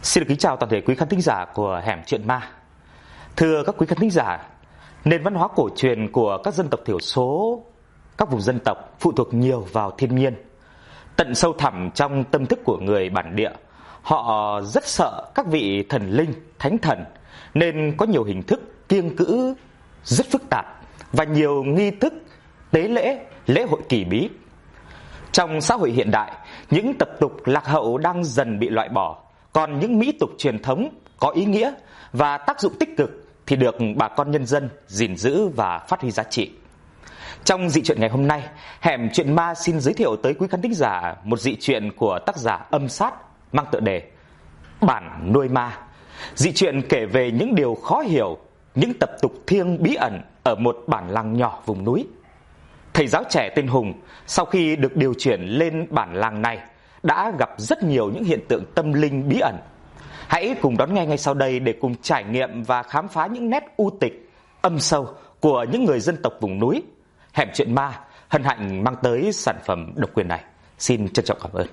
Xin được kính chào toàn thể quý khán thính giả của Hẻm Chuyện Ma. Thưa các quý khán thính giả, nền văn hóa cổ truyền của các dân tộc thiểu số, các vùng dân tộc phụ thuộc nhiều vào thiên nhiên. Tận sâu thẳm trong tâm thức của người bản địa, họ rất sợ các vị thần linh, thánh thần, nên có nhiều hình thức kiêng cữ rất phức tạp và nhiều nghi thức tế lễ, lễ hội kỳ bí. Trong xã hội hiện đại, những tập tục lạc hậu đang dần bị loại bỏ, còn những mỹ tục truyền thống có ý nghĩa và tác dụng tích cực thì được bà con nhân dân gìn giữ và phát huy giá trị. Trong dị truyện ngày hôm nay, Hẻm Chuyện Ma xin giới thiệu tới quý khán thính giả một dị truyện của tác giả Âm Sát mang tựa đề Bản Nuôi Ma. Dị truyện kể về những điều khó hiểu, những tập tục thiêng bí ẩn ở một bản làng nhỏ vùng núi. Thầy giáo trẻ tên Hùng sau khi được điều chuyển lên bản làng này đã gặp rất nhiều những hiện tượng tâm linh bí ẩn. Hãy cùng đón nghe ngay sau đây để cùng trải nghiệm và khám phá những nét u tịch, âm sâu của những người dân tộc vùng núi. Hẻm Chuyện Ma hân hạnh mang tới sản phẩm độc quyền này. Xin trân trọng cảm ơn.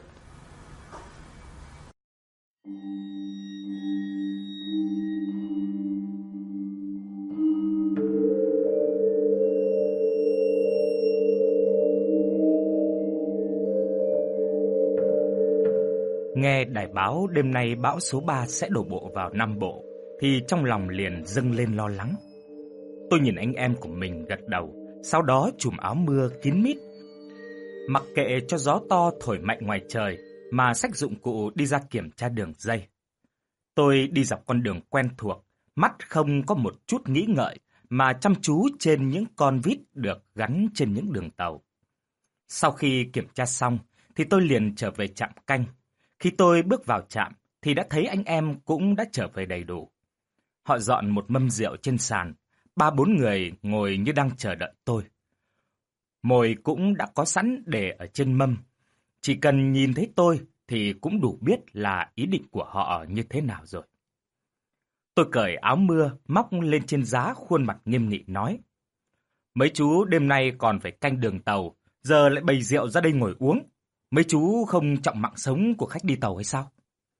Nghe đài báo đêm nay bão số 3 sẽ đổ bộ vào Nam Bộ thì trong lòng liền dâng lên lo lắng. Tôi nhìn anh em của mình gật đầu, sau đó trùm áo mưa kín mít. Mặc kệ cho gió to thổi mạnh ngoài trời mà xách dụng cụ đi ra kiểm tra đường dây. Tôi đi dọc con đường quen thuộc, mắt không có một chút nghĩ ngợi mà chăm chú trên những con vít được gắn trên những đường tàu. Sau khi kiểm tra xong thì tôi liền trở về trạm canh. Khi tôi bước vào trạm thì đã thấy anh em cũng đã trở về đầy đủ. Họ dọn một mâm rượu trên sàn, 3-4 người ngồi như đang chờ đợi tôi. Mồi cũng đã có sẵn để ở trên mâm. Chỉ cần nhìn thấy tôi thì cũng đủ biết là ý định của họ như thế nào rồi. Tôi cởi áo mưa, móc lên trên giá, khuôn mặt nghiêm nghị nói: Mấy chú đêm nay còn phải canh đường tàu, giờ lại bày rượu ra đây ngồi uống. Mấy chú không trọng mạng sống của khách đi tàu hay sao?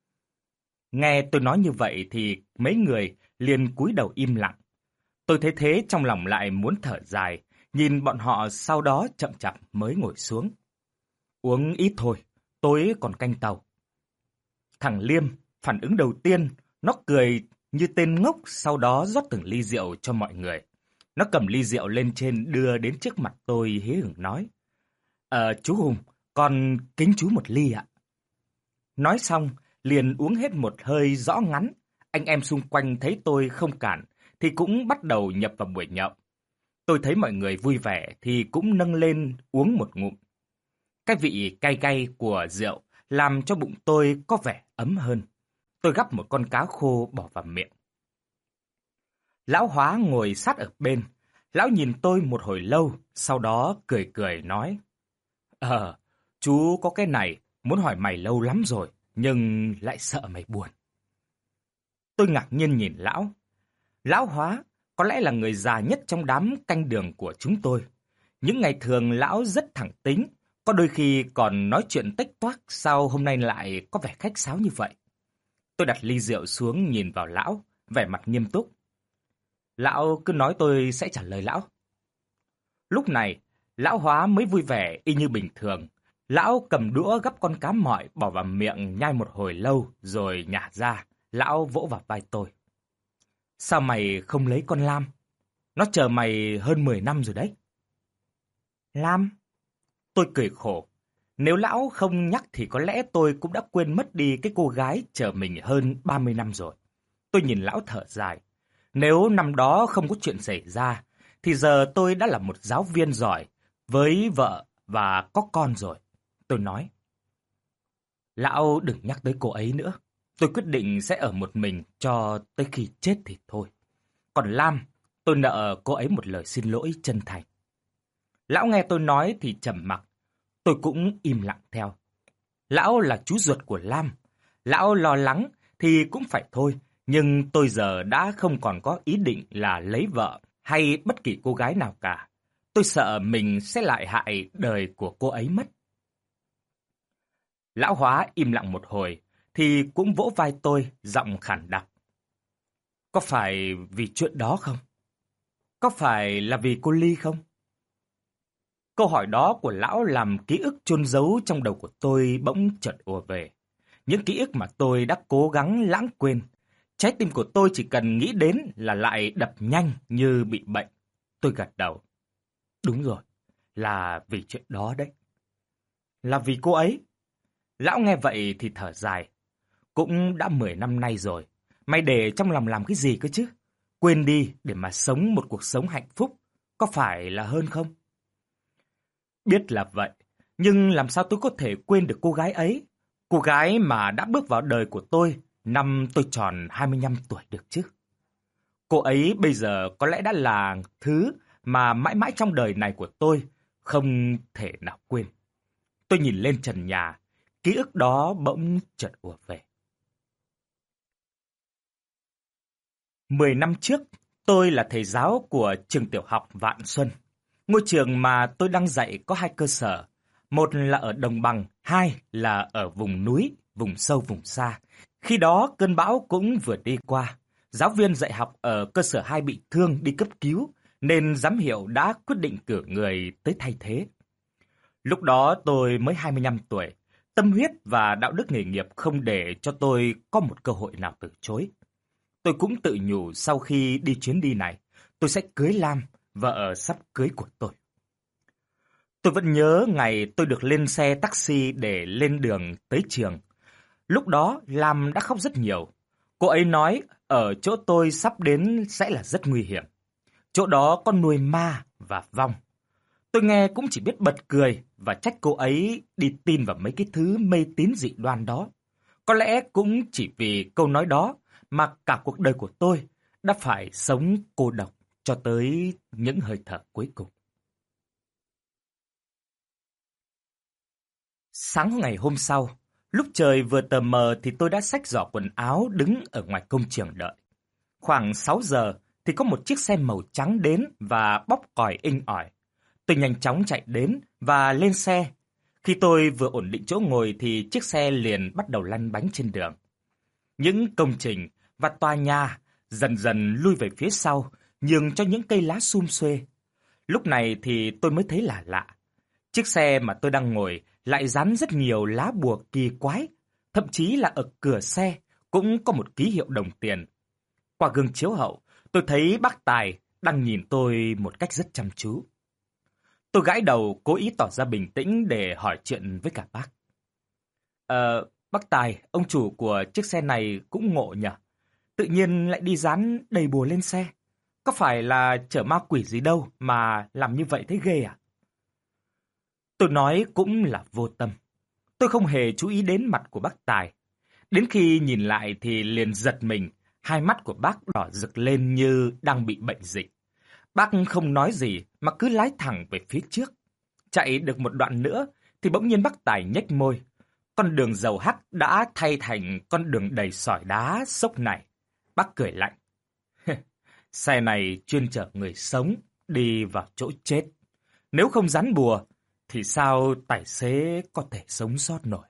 Nghe tôi nói như vậy thì mấy người liền cúi đầu im lặng. Tôi thấy thế trong lòng lại muốn thở dài, nhìn bọn họ sau đó chậm chạp mới ngồi xuống. Uống ít thôi, tối còn canh tàu. Thằng Liêm, phản ứng đầu tiên, nó cười như tên ngốc, sau đó rót từng ly rượu cho mọi người. Nó cầm ly rượu lên trên đưa đến trước mặt tôi hí hửng nói: Chú Hùng, con kính chú một ly ạ. Nói xong, liền uống hết một hơi rõ ngắn. Anh em xung quanh thấy tôi không cản, thì cũng bắt đầu nhập vào buổi nhậu. Tôi thấy mọi người vui vẻ thì cũng nâng lên uống một ngụm. Cái vị cay cay của rượu làm cho bụng tôi có vẻ ấm hơn. Tôi gắp một con cá khô bỏ vào miệng. Lão Hóa ngồi sát ở bên. Lão nhìn tôi một hồi lâu, sau đó cười cười nói: Chú có cái này, muốn hỏi mày lâu lắm rồi, nhưng lại sợ mày buồn. Tôi ngạc nhiên nhìn lão. Lão Hóa có lẽ là người già nhất trong đám canh đường của chúng tôi. Những ngày thường lão rất thẳng tính, có đôi khi còn nói chuyện tếch toác, sao hôm nay lại có vẻ khách sáo như vậy. Tôi đặt ly rượu xuống nhìn vào lão, vẻ mặt nghiêm túc. Lão cứ nói tôi sẽ trả lời lão. Lúc này, Lão Hóa mới vui vẻ y như bình thường. Lão cầm đũa gắp con cá mọi bỏ vào miệng nhai một hồi lâu rồi nhả ra. Lão vỗ vào vai tôi. Sao mày không lấy con Lam? Nó chờ mày hơn 10 năm rồi đấy. Lam? Tôi cười khổ. Nếu lão không nhắc thì có lẽ tôi cũng đã quên mất đi cái cô gái chờ mình hơn 30 năm rồi. Tôi nhìn lão thở dài. Nếu năm đó không có chuyện xảy ra thì giờ tôi đã là một giáo viên giỏi, với vợ và có con rồi. Tôi nói: Lão đừng nhắc tới cô ấy nữa. Tôi quyết định sẽ ở một mình cho tới khi chết thì thôi. Còn Lam, tôi nợ cô ấy một lời xin lỗi chân thành. Lão nghe tôi nói thì trầm mặc. Tôi cũng im lặng theo. Lão là chú ruột của Lam. Lão lo lắng thì cũng phải thôi. Nhưng tôi giờ đã không còn có ý định là lấy vợ hay bất kỳ cô gái nào cả. Tôi sợ mình sẽ lại hại đời của cô ấy mất. Lão Hóa im lặng một hồi, thì thì cũng vỗ vai tôi, giọng khản đặc. Có phải vì chuyện đó không? Có phải là vì cô Ly không? Câu hỏi đó của lão làm ký ức chôn giấu trong đầu của tôi bỗng chợt ùa về. Những ký ức mà tôi đã cố gắng lãng quên. Trái tim của tôi chỉ cần nghĩ đến là lại đập nhanh như bị bệnh. Tôi gật đầu. Đúng rồi, là vì chuyện đó đấy. Là vì cô ấy. Lão nghe vậy thì thở dài. Cũng đã 10 năm nay rồi. Mày để trong lòng làm cái gì cơ chứ? Quên đi để mà sống một cuộc sống hạnh phúc. Có phải là hơn không? Biết là vậy. Nhưng làm sao tôi có thể quên được cô gái ấy? Cô gái mà đã bước vào đời của tôi năm tôi tròn 25 tuổi được chứ. Cô ấy bây giờ có lẽ đã là thứ mà mãi mãi trong đời này của tôi không thể nào quên. Tôi nhìn lên trần nhà, ký ức đó bỗng chợt ùa về. 10 năm trước, tôi là thầy giáo của trường tiểu học Vạn Xuân. Ngôi trường mà tôi đang dạy có 2 cơ sở. Một là ở đồng bằng, 2 là ở vùng núi, vùng sâu vùng xa. Khi đó cơn bão cũng vừa đi qua. Giáo viên dạy học ở cơ sở 2 bị thương đi cấp cứu, nên giám hiệu đã quyết định cử người tới thay thế. Lúc đó tôi mới 25 tuổi, tâm huyết và đạo đức nghề nghiệp không để cho tôi có một cơ hội nào từ chối. Tôi cũng tự nhủ sau khi đi chuyến đi này, tôi sẽ cưới Lam, vợ sắp cưới của tôi. Tôi vẫn nhớ ngày tôi được lên xe taxi để lên đường tới trường. Lúc đó Lam đã khóc rất nhiều. Cô ấy nói ở chỗ tôi sắp đến sẽ là rất nguy hiểm. Chỗ đó có nuôi ma và vong. Tôi nghe cũng chỉ biết bật cười và trách cô ấy đi tin vào mấy cái thứ mê tín dị đoan đó. Có lẽ cũng chỉ vì câu nói đó mà cả cuộc đời của tôi đã phải sống cô độc cho tới những hơi thở cuối cùng. Sáng ngày hôm sau, lúc trời vừa tờ mờ thì tôi đã xách giỏ quần áo đứng ở ngoài công trường đợi. Khoảng 6 giờ thì có một chiếc xe màu trắng đến và bóp còi inh ỏi. Tôi nhanh chóng chạy đến và lên xe. Khi tôi vừa ổn định chỗ ngồi thì chiếc xe liền bắt đầu lăn bánh trên đường. Những công trình và tòa nhà dần dần lui về phía sau, nhường cho những cây lá sum xuê. Lúc này thì tôi mới thấy là lạ. Chiếc xe mà tôi đang ngồi lại dán rất nhiều lá bùa kỳ quái, thậm chí là ở cửa xe cũng có một ký hiệu đồng tiền. Qua gương chiếu hậu, tôi thấy bác Tài đang nhìn tôi một cách rất chăm chú. Tôi gãi đầu cố ý tỏ ra bình tĩnh để hỏi chuyện với cả bác. Bác Tài, ông chủ của chiếc xe này cũng ngộ nhỉ? Tự nhiên lại đi dán đầy bùa lên xe. Có phải là chở ma quỷ gì đâu mà làm như vậy thấy ghê à? Tôi nói cũng là vô tâm. Tôi không hề chú ý đến mặt của bác Tài. Đến khi nhìn lại thì liền giật mình, hai mắt của bác đỏ rực lên như đang bị bệnh dịch. Bác không nói gì mà cứ lái thẳng về phía trước. Chạy được một đoạn nữa thì bỗng nhiên bác Tài nhếch môi. Con đường dầu hắc đã thay thành con đường đầy sỏi đá xốc này. Bác cười lạnh. Xe này chuyên chở người sống đi vào chỗ chết. Nếu không dán bùa thì sao tài xế có thể sống sót nổi?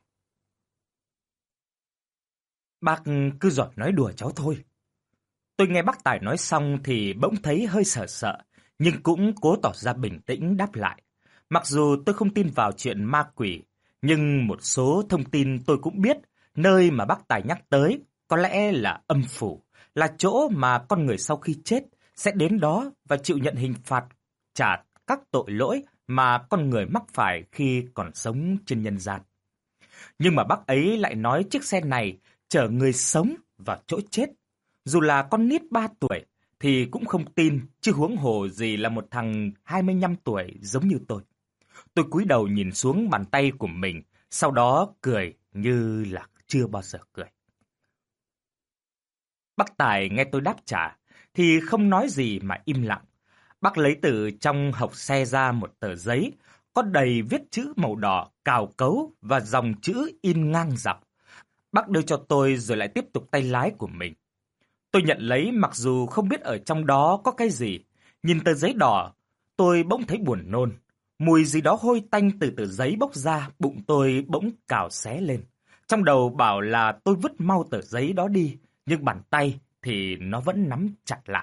Bác cứ giỏi nói đùa cháu thôi. Tôi nghe bác Tài nói xong thì bỗng thấy hơi sợ sợ, nhưng cũng cố tỏ ra bình tĩnh đáp lại. Mặc dù tôi không tin vào chuyện ma quỷ, nhưng một số thông tin tôi cũng biết, nơi mà bác Tài nhắc tới có lẽ là âm phủ, là chỗ mà con người sau khi chết sẽ đến đó và chịu nhận hình phạt trả các tội lỗi mà con người mắc phải khi còn sống trên nhân gian. Nhưng mà bác ấy lại nói chiếc xe này chở người sống vào chỗ chết. Dù là con nít 3 tuổi thì cũng không tin, chứ huống hồ gì là một thằng 25 tuổi giống như tôi. Tôi cúi đầu nhìn xuống bàn tay của mình, sau đó cười như là chưa bao giờ cười. Bác Tài nghe tôi đáp trả thì không nói gì mà im lặng. Bác lấy từ trong hộc xe ra một tờ giấy, có đầy viết chữ màu đỏ, cào cấu và dòng chữ in ngang dọc. Bác đưa cho tôi rồi lại tiếp tục tay lái của mình. Tôi nhận lấy mặc dù không biết ở trong đó có cái gì. Nhìn tờ giấy đỏ, tôi bỗng thấy buồn nôn. Mùi gì đó hôi tanh từ tờ giấy bốc ra, bụng tôi bỗng cào xé lên. Trong đầu bảo là tôi vứt mau tờ giấy đó đi, nhưng bàn tay thì nó vẫn nắm chặt lại.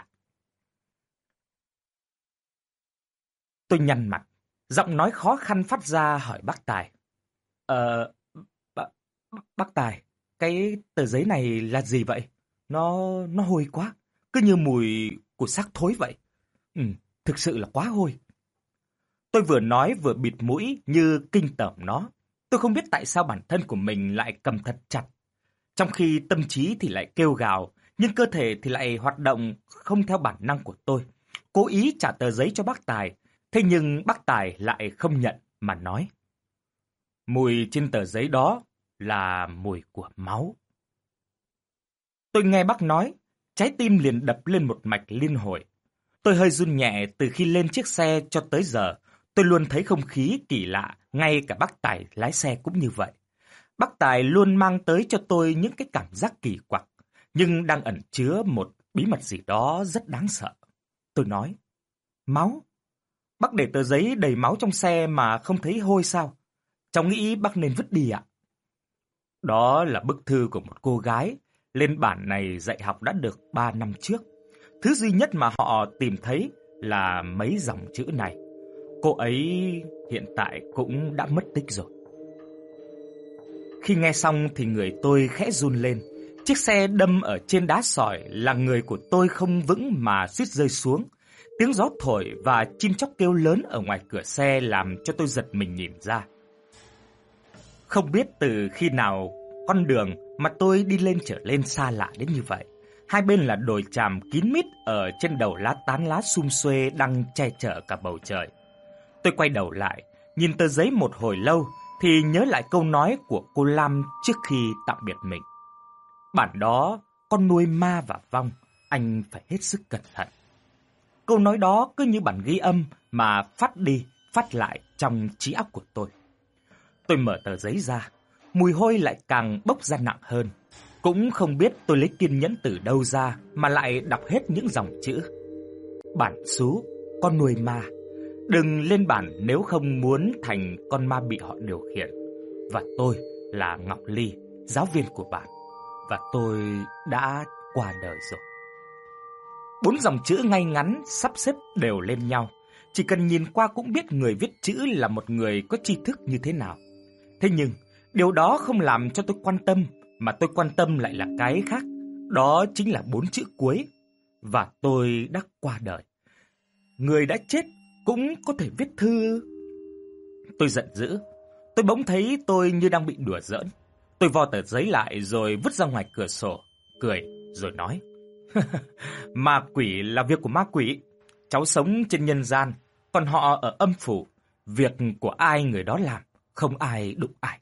Tôi nhăn mặt, giọng nói khó khăn phát ra hỏi bác Tài. Ờ, bác, bác Tài, cái tờ giấy này là gì vậy? Nó hôi quá, cứ như mùi của xác thối vậy. Thực sự là quá hôi. Tôi vừa nói vừa bịt mũi như kinh tởm nó. Tôi không biết tại sao bản thân của mình lại cầm thật chặt, trong khi tâm trí thì lại kêu gào, nhưng cơ thể thì lại hoạt động không theo bản năng của tôi. Cố ý trả tờ giấy cho bác Tài, thế nhưng bác Tài lại không nhận mà nói. Mùi trên tờ giấy đó là mùi của máu. Tôi nghe bác nói, trái tim liền đập lên một mạch liên hồi. Tôi hơi run nhẹ từ khi lên chiếc xe cho tới giờ. Tôi luôn thấy không khí kỳ lạ, ngay cả bác Tài lái xe cũng như vậy. Bác Tài luôn mang tới cho tôi những cái cảm giác kỳ quặc, nhưng đang ẩn chứa một bí mật gì đó rất đáng sợ. Tôi nói, máu? Bác để tờ giấy đầy máu trong xe mà không thấy hôi sao? Cháu nghĩ bác nên vứt đi ạ. Đó là bức thư của một cô gái, lên bản này dạy học đã được 3 năm trước. Thứ duy nhất mà họ tìm thấy là mấy dòng chữ này. Cô ấy hiện tại cũng đã mất tích rồi. Khi nghe xong thì người tôi khẽ run lên. Chiếc xe đâm ở trên đá sỏi là người của tôi không vững mà suýt rơi xuống. Tiếng gió thổi và chim chóc kêu lớn ở ngoài cửa xe làm cho tôi giật mình nhìn ra. Không biết từ khi nào con đường mà tôi đi lên trở lên xa lạ đến như vậy. Hai bên là đồi tràm kín mít, ở trên đầu lá tán lá sum xuê đang che chở cả bầu trời. Tôi quay đầu lại, nhìn tờ giấy một hồi lâu thì nhớ lại câu nói của cô Lam trước khi tạm biệt mình. Bản đó con nuôi ma và vong, anh phải hết sức cẩn thận. Câu nói đó cứ như bản ghi âm mà phát đi, phát lại trong trí óc của tôi. Tôi mở tờ giấy ra, mùi hôi lại càng bốc ra nặng hơn. Cũng không biết tôi lấy kiên nhẫn từ đâu ra mà lại đọc hết những dòng chữ. Bản xú, con nuôi ma. Đừng lên bản nếu không muốn thành con ma bị họ điều khiển. Và tôi là Ngọc Ly, giáo viên của bạn. Và tôi đã qua đời rồi. 4 dòng chữ ngay ngắn sắp xếp đều lên nhau. Chỉ cần nhìn qua cũng biết người viết chữ là một người có tri thức như thế nào. Thế nhưng điều đó không làm cho tôi quan tâm, mà tôi quan tâm lại là cái khác. Đó chính là 4 chữ cuối. Và tôi đã qua đời. Người đã chết cũng có thể viết thư. Tôi giận dữ. Tôi bỗng thấy tôi như đang bị đùa giỡn. Tôi vo tờ giấy lại rồi vứt ra ngoài cửa sổ, cười rồi nói. Ma quỷ là việc của ma quỷ. Cháu sống trên nhân gian, còn họ ở âm phủ. Việc của ai người đó làm, không ai đụng ai.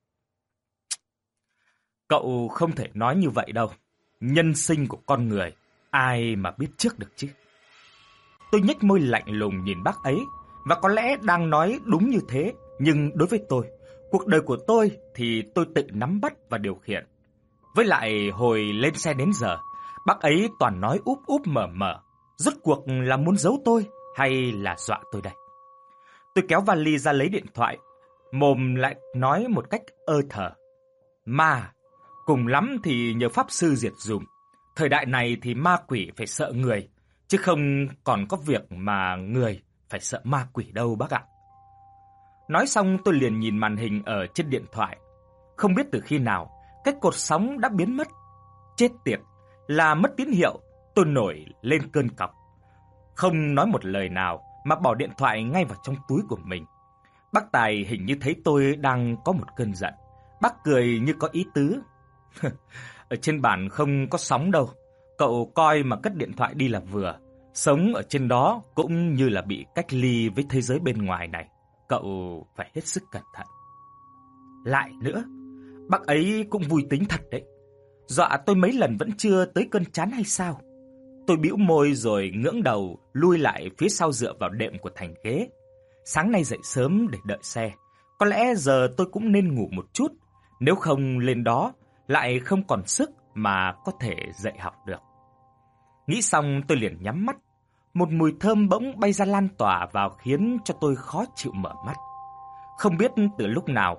Cậu không thể nói như vậy đâu. Nhân sinh của con người, ai mà biết trước được chứ. Tôi nhếch môi lạnh lùng nhìn bác ấy, và có lẽ đang nói đúng như thế. Nhưng đối với tôi, cuộc đời của tôi thì tôi tự nắm bắt và điều khiển. Với lại hồi lên xe đến giờ, bác ấy toàn nói úp úp mở mở. Rốt cuộc là muốn giấu tôi hay là dọa tôi đây? Tôi kéo vali ra lấy điện thoại, mồm lại nói một cách ơ thở. Ma, cùng lắm thì nhờ pháp sư diệt dùm. Thời đại này thì ma quỷ phải sợ người, chứ không còn có việc mà người phải sợ ma quỷ đâu bác ạ. Nói xong tôi liền nhìn màn hình ở trên điện thoại. Không biết từ khi nào, cái cột sóng đã biến mất. Chết tiệt, là mất tín hiệu. Tôi nổi lên cơn cọc. Không nói một lời nào mà bỏ điện thoại ngay vào trong túi của mình. Bác Tài hình như thấy tôi đang có một cơn giận. Bác cười như có ý tứ. Ở trên bản không có sóng đâu. Cậu coi mà cất điện thoại đi là vừa. Sống ở trên đó cũng như là bị cách ly với thế giới bên ngoài này. Cậu phải hết sức cẩn thận. Lại nữa, bác ấy cũng vui tính thật đấy. Dọa tôi mấy lần vẫn chưa tới cơn chán hay sao? Tôi bĩu môi rồi ngưỡng đầu lui lại phía sau dựa vào đệm của thành ghế. Sáng nay dậy sớm để đợi xe. Có lẽ giờ tôi cũng nên ngủ một chút. Nếu không lên đó lại không còn sức mà có thể dạy học được. Nghĩ xong tôi liền nhắm mắt. Một mùi thơm bỗng bay ra lan tỏa vào khiến cho tôi khó chịu mở mắt. Không biết từ lúc nào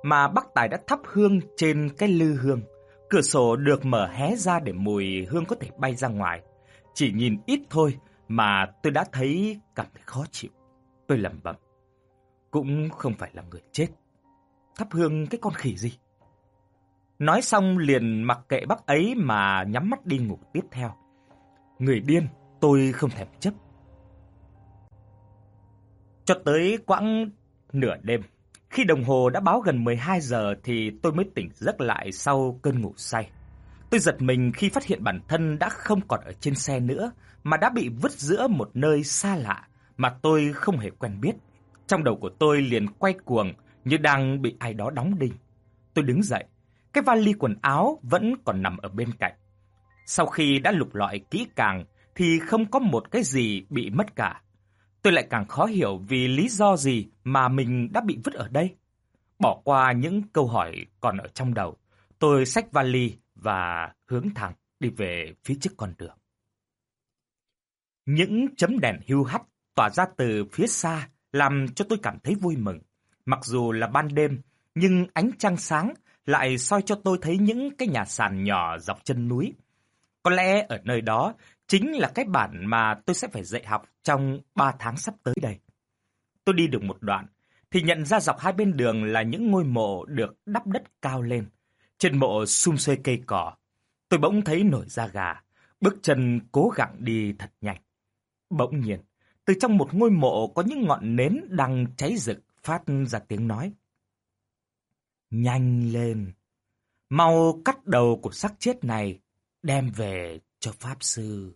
mà bác Tài đã thắp hương trên cái lư hương. Cửa sổ được mở hé ra để mùi hương có thể bay ra ngoài. Chỉ nhìn ít thôi mà tôi đã thấy cảm thấy khó chịu. Tôi lẩm bẩm, cũng không phải là người chết, thắp hương cái con khỉ gì. Nói xong liền mặc kệ bác ấy mà nhắm mắt đi ngủ tiếp theo. Người điên, tôi không thèm chấp. Cho tới quãng nửa đêm, khi đồng hồ đã báo gần 12 giờ thì tôi mới tỉnh giấc lại sau cơn ngủ say. Tôi giật mình khi phát hiện bản thân đã không còn ở trên xe nữa, mà đã bị vứt giữa một nơi xa lạ mà tôi không hề quen biết. Trong đầu của tôi liền quay cuồng như đang bị ai đó đóng đinh. Tôi đứng dậy, cái vali quần áo vẫn còn nằm ở bên cạnh. Sau khi đã lục lọi kỹ càng thì không có một cái gì bị mất cả. Tôi lại càng khó hiểu vì lý do gì mà mình đã bị vứt ở đây. Bỏ qua những câu hỏi còn ở trong đầu, tôi xách vali và hướng thẳng đi về phía trước con đường. Những chấm đèn hưu hắt tỏa ra từ phía xa làm cho tôi cảm thấy vui mừng. Mặc dù là ban đêm, nhưng ánh trăng sáng lại soi cho tôi thấy những cái nhà sàn nhỏ dọc chân núi. Có lẽ ở nơi đó chính là cái bản mà tôi sẽ phải dạy học trong 3 tháng sắp tới đây. Tôi đi được một đoạn thì nhận ra dọc hai bên đường là những ngôi mộ được đắp đất cao lên. Trên mộ sum xuê cây cỏ. Tôi bỗng thấy nổi da gà, bước chân cố gắng đi thật nhanh. Bỗng nhiên, từ trong một ngôi mộ có những ngọn nến đang cháy rực phát ra tiếng nói. Nhanh lên, mau cắt đầu của xác chết này, đem về cho Pháp Sư.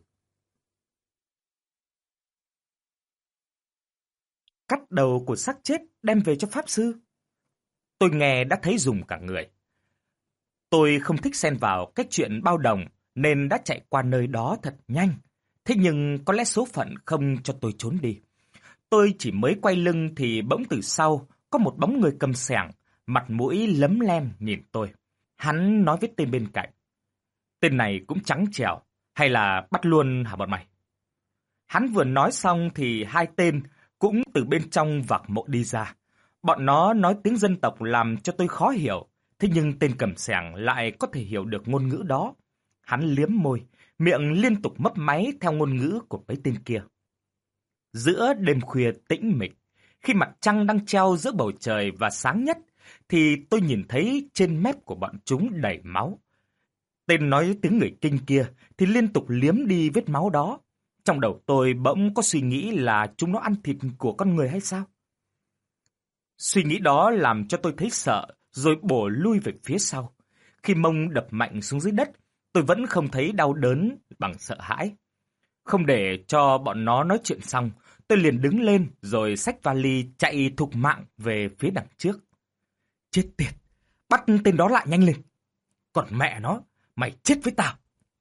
Cắt đầu của xác chết đem về cho Pháp Sư? Tôi nghe đã thấy rùng cả người. Tôi không thích xen vào cái chuyện bao đồng nên đã chạy qua nơi đó thật nhanh. Thế nhưng có lẽ số phận không cho tôi trốn đi. Tôi chỉ mới quay lưng thì bỗng từ sau có một bóng người cầm xẻng, mặt mũi lấm lem nhìn tôi. Hắn nói với tên bên cạnh. Tên này cũng trắng trẻo, hay là bắt luôn hả bọn mày? Hắn vừa nói xong thì hai tên cũng từ bên trong vạc mộ đi ra. Bọn nó nói tiếng dân tộc làm cho tôi khó hiểu, thế nhưng tên cầm xẻng lại có thể hiểu được ngôn ngữ đó. Hắn liếm môi, miệng liên tục mấp máy theo ngôn ngữ của mấy tên kia. Giữa đêm khuya tĩnh mịch, khi mặt trăng đang treo giữa bầu trời và sáng nhất, thì tôi nhìn thấy trên mép của bọn chúng đầy máu. Tên nói tiếng người Kinh kia thì liên tục liếm đi vết máu đó. Trong đầu tôi bỗng có suy nghĩ là chúng nó ăn thịt của con người hay sao? Suy nghĩ đó làm cho tôi thấy sợ, rồi bổ lui về phía sau. Khi mông đập mạnh xuống dưới đất, tôi vẫn không thấy đau đớn bằng sợ hãi. Không để cho bọn nó nói chuyện xong, tôi liền đứng lên rồi xách vali chạy thục mạng về phía đằng trước. Chết tiệt, bắt tên đó lại nhanh lên. Còn mẹ nó, mày chết với tao.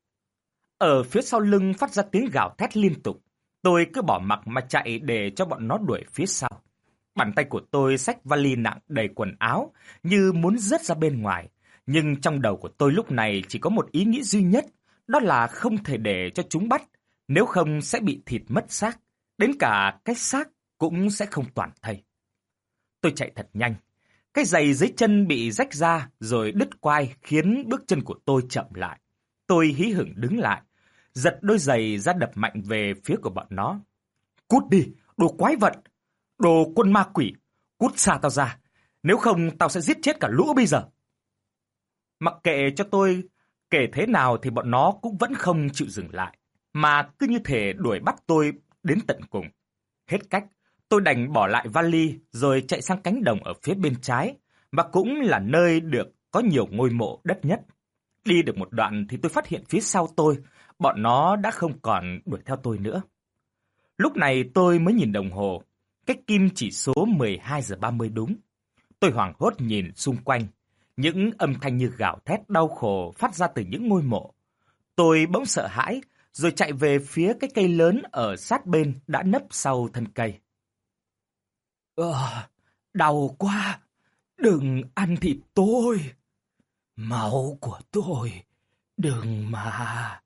Ở phía sau lưng phát ra tiếng gào thét liên tục. Tôi cứ bỏ mặc mà chạy để cho bọn nó đuổi phía sau. Bàn tay của tôi xách vali nặng đầy quần áo như muốn rớt ra bên ngoài. Nhưng trong đầu của tôi lúc này chỉ có một ý nghĩ duy nhất, đó là không thể để cho chúng bắt, nếu không sẽ bị thịt mất xác, đến cả cái xác cũng sẽ không toàn thây. Tôi chạy thật nhanh, cái giày dưới chân bị rách ra rồi đứt quai khiến bước chân của tôi chậm lại. Tôi hí hửng đứng lại, giật đôi giày ra đập mạnh về phía của bọn nó. Cút đi, đồ quái vật, đồ quân ma quỷ, cút xa tao ra, nếu không tao sẽ giết chết cả lũ bây giờ. Mặc kệ cho tôi kể thế nào thì bọn nó cũng vẫn không chịu dừng lại, mà cứ như thể đuổi bắt tôi đến tận cùng. Hết cách, tôi đành bỏ lại vali rồi chạy sang cánh đồng ở phía bên trái, và cũng là nơi được có nhiều ngôi mộ đất nhất. Đi được một đoạn thì tôi phát hiện phía sau tôi, bọn nó đã không còn đuổi theo tôi nữa. Lúc này tôi mới nhìn đồng hồ, cái kim chỉ số 12 giờ 30 đúng. Tôi hoảng hốt nhìn xung quanh, những âm thanh như gào thét đau khổ phát ra từ những ngôi mộ. Tôi bỗng sợ hãi, rồi chạy về phía cái cây lớn ở sát bên đã nấp sau thân cây. Đau quá, đừng ăn thịt tôi, máu của tôi, đừng mà.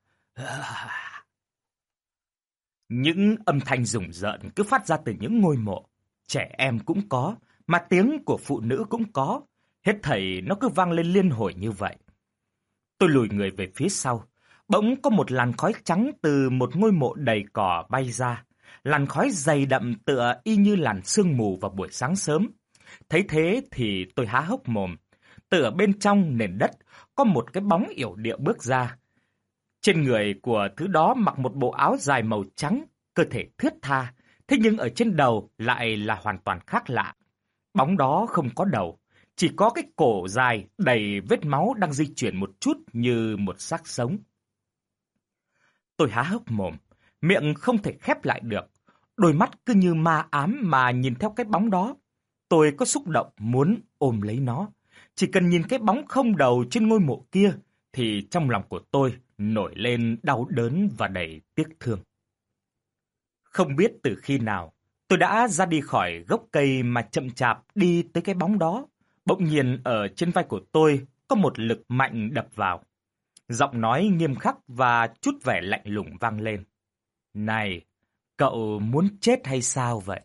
Những âm thanh rùng rợn cứ phát ra từ những ngôi mộ. Trẻ em cũng có, mà tiếng của phụ nữ cũng có. Hết thảy nó cứ vang lên liên hồi như vậy. Tôi lùi người về phía sau. Bỗng có một làn khói trắng từ một ngôi mộ đầy cỏ bay ra. Làn khói dày đậm tựa y như làn sương mù vào buổi sáng sớm. Thấy thế thì tôi há hốc mồm. Từ bên trong nền đất có một cái bóng yểu điệu bước ra. Trên người của thứ đó mặc một bộ áo dài màu trắng, cơ thể thướt tha. Thế nhưng ở trên đầu lại là hoàn toàn khác lạ. Bóng đó không có đầu, chỉ có cái cổ dài đầy vết máu đang di chuyển một chút như một xác sống. Tôi há hốc mồm, miệng không thể khép lại được. Đôi mắt cứ như ma ám mà nhìn theo cái bóng đó. Tôi có xúc động muốn ôm lấy nó. Chỉ cần nhìn cái bóng không đầu trên ngôi mộ kia thì trong lòng của tôi nổi lên đau đớn và đầy tiếc thương. Không biết từ khi nào, tôi đã ra đi khỏi gốc cây mà chậm chạp đi tới cái bóng đó. Bỗng nhiên ở trên vai của tôi có một lực mạnh đập vào. Giọng nói nghiêm khắc và chút vẻ lạnh lùng vang lên. Này, cậu muốn chết hay sao vậy?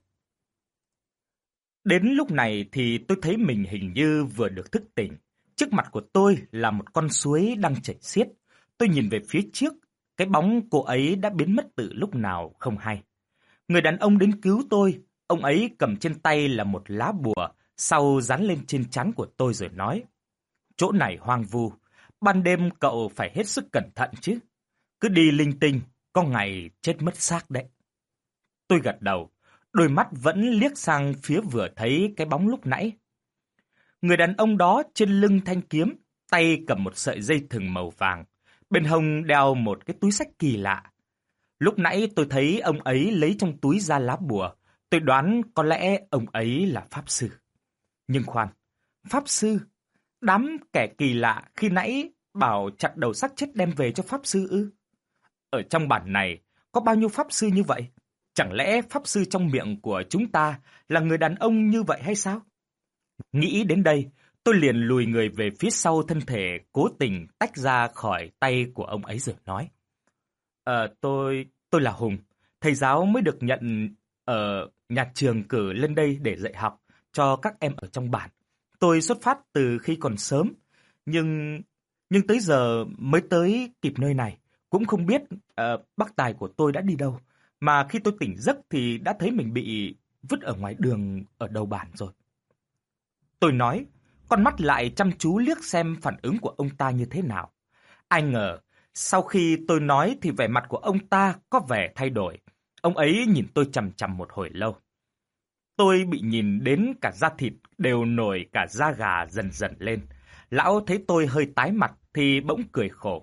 Đến lúc này thì tôi thấy mình hình như vừa được thức tỉnh. Trước mặt của tôi là một con suối đang chảy xiết. Tôi nhìn về phía trước, cái bóng cô ấy đã biến mất từ lúc nào không hay. Người đàn ông đến cứu tôi, ông ấy cầm trên tay là một lá bùa, sau dán lên trên trán của tôi rồi nói. Chỗ này hoang vu, ban đêm cậu phải hết sức cẩn thận chứ. Cứ đi linh tinh, có ngày chết mất xác đấy. Tôi gật đầu, đôi mắt vẫn liếc sang phía vừa thấy cái bóng lúc nãy. Người đàn ông đó trên lưng thanh kiếm, tay cầm một sợi dây thừng màu vàng, bên hông đeo một cái túi xách kỳ lạ. Lúc nãy tôi thấy ông ấy lấy trong túi ra lá bùa, tôi đoán có lẽ ông ấy là pháp sư. Nhưng khoan, pháp sư? Đám kẻ kỳ lạ khi nãy bảo chặt đầu xác chết đem về cho pháp sư ư? Ở trong bản này có bao nhiêu pháp sư như vậy? Chẳng lẽ pháp sư trong miệng của chúng ta là người đàn ông như vậy hay sao? Nghĩ đến đây, tôi liền lùi người về phía sau thân thể cố tình tách ra khỏi tay của ông ấy rồi nói. Tôi là Hùng, thầy giáo mới được nhận ở nhà trường cử lên đây để dạy học cho các em ở trong bản. Tôi xuất phát từ khi còn sớm, nhưng tới giờ mới tới kịp nơi này. Cũng không biết bác tài của tôi đã đi đâu, mà khi tôi tỉnh giấc thì đã thấy mình bị vứt ở ngoài đường ở đầu bản rồi. Tôi nói, con mắt lại chăm chú liếc xem phản ứng của ông ta như thế nào. Ai ngờ, sau khi tôi nói thì vẻ mặt của ông ta có vẻ thay đổi. Ông ấy nhìn tôi chằm chằm một hồi lâu. Tôi bị nhìn đến cả da thịt đều nổi cả da gà dần dần lên. Lão thấy tôi hơi tái mặt thì bỗng cười khổ.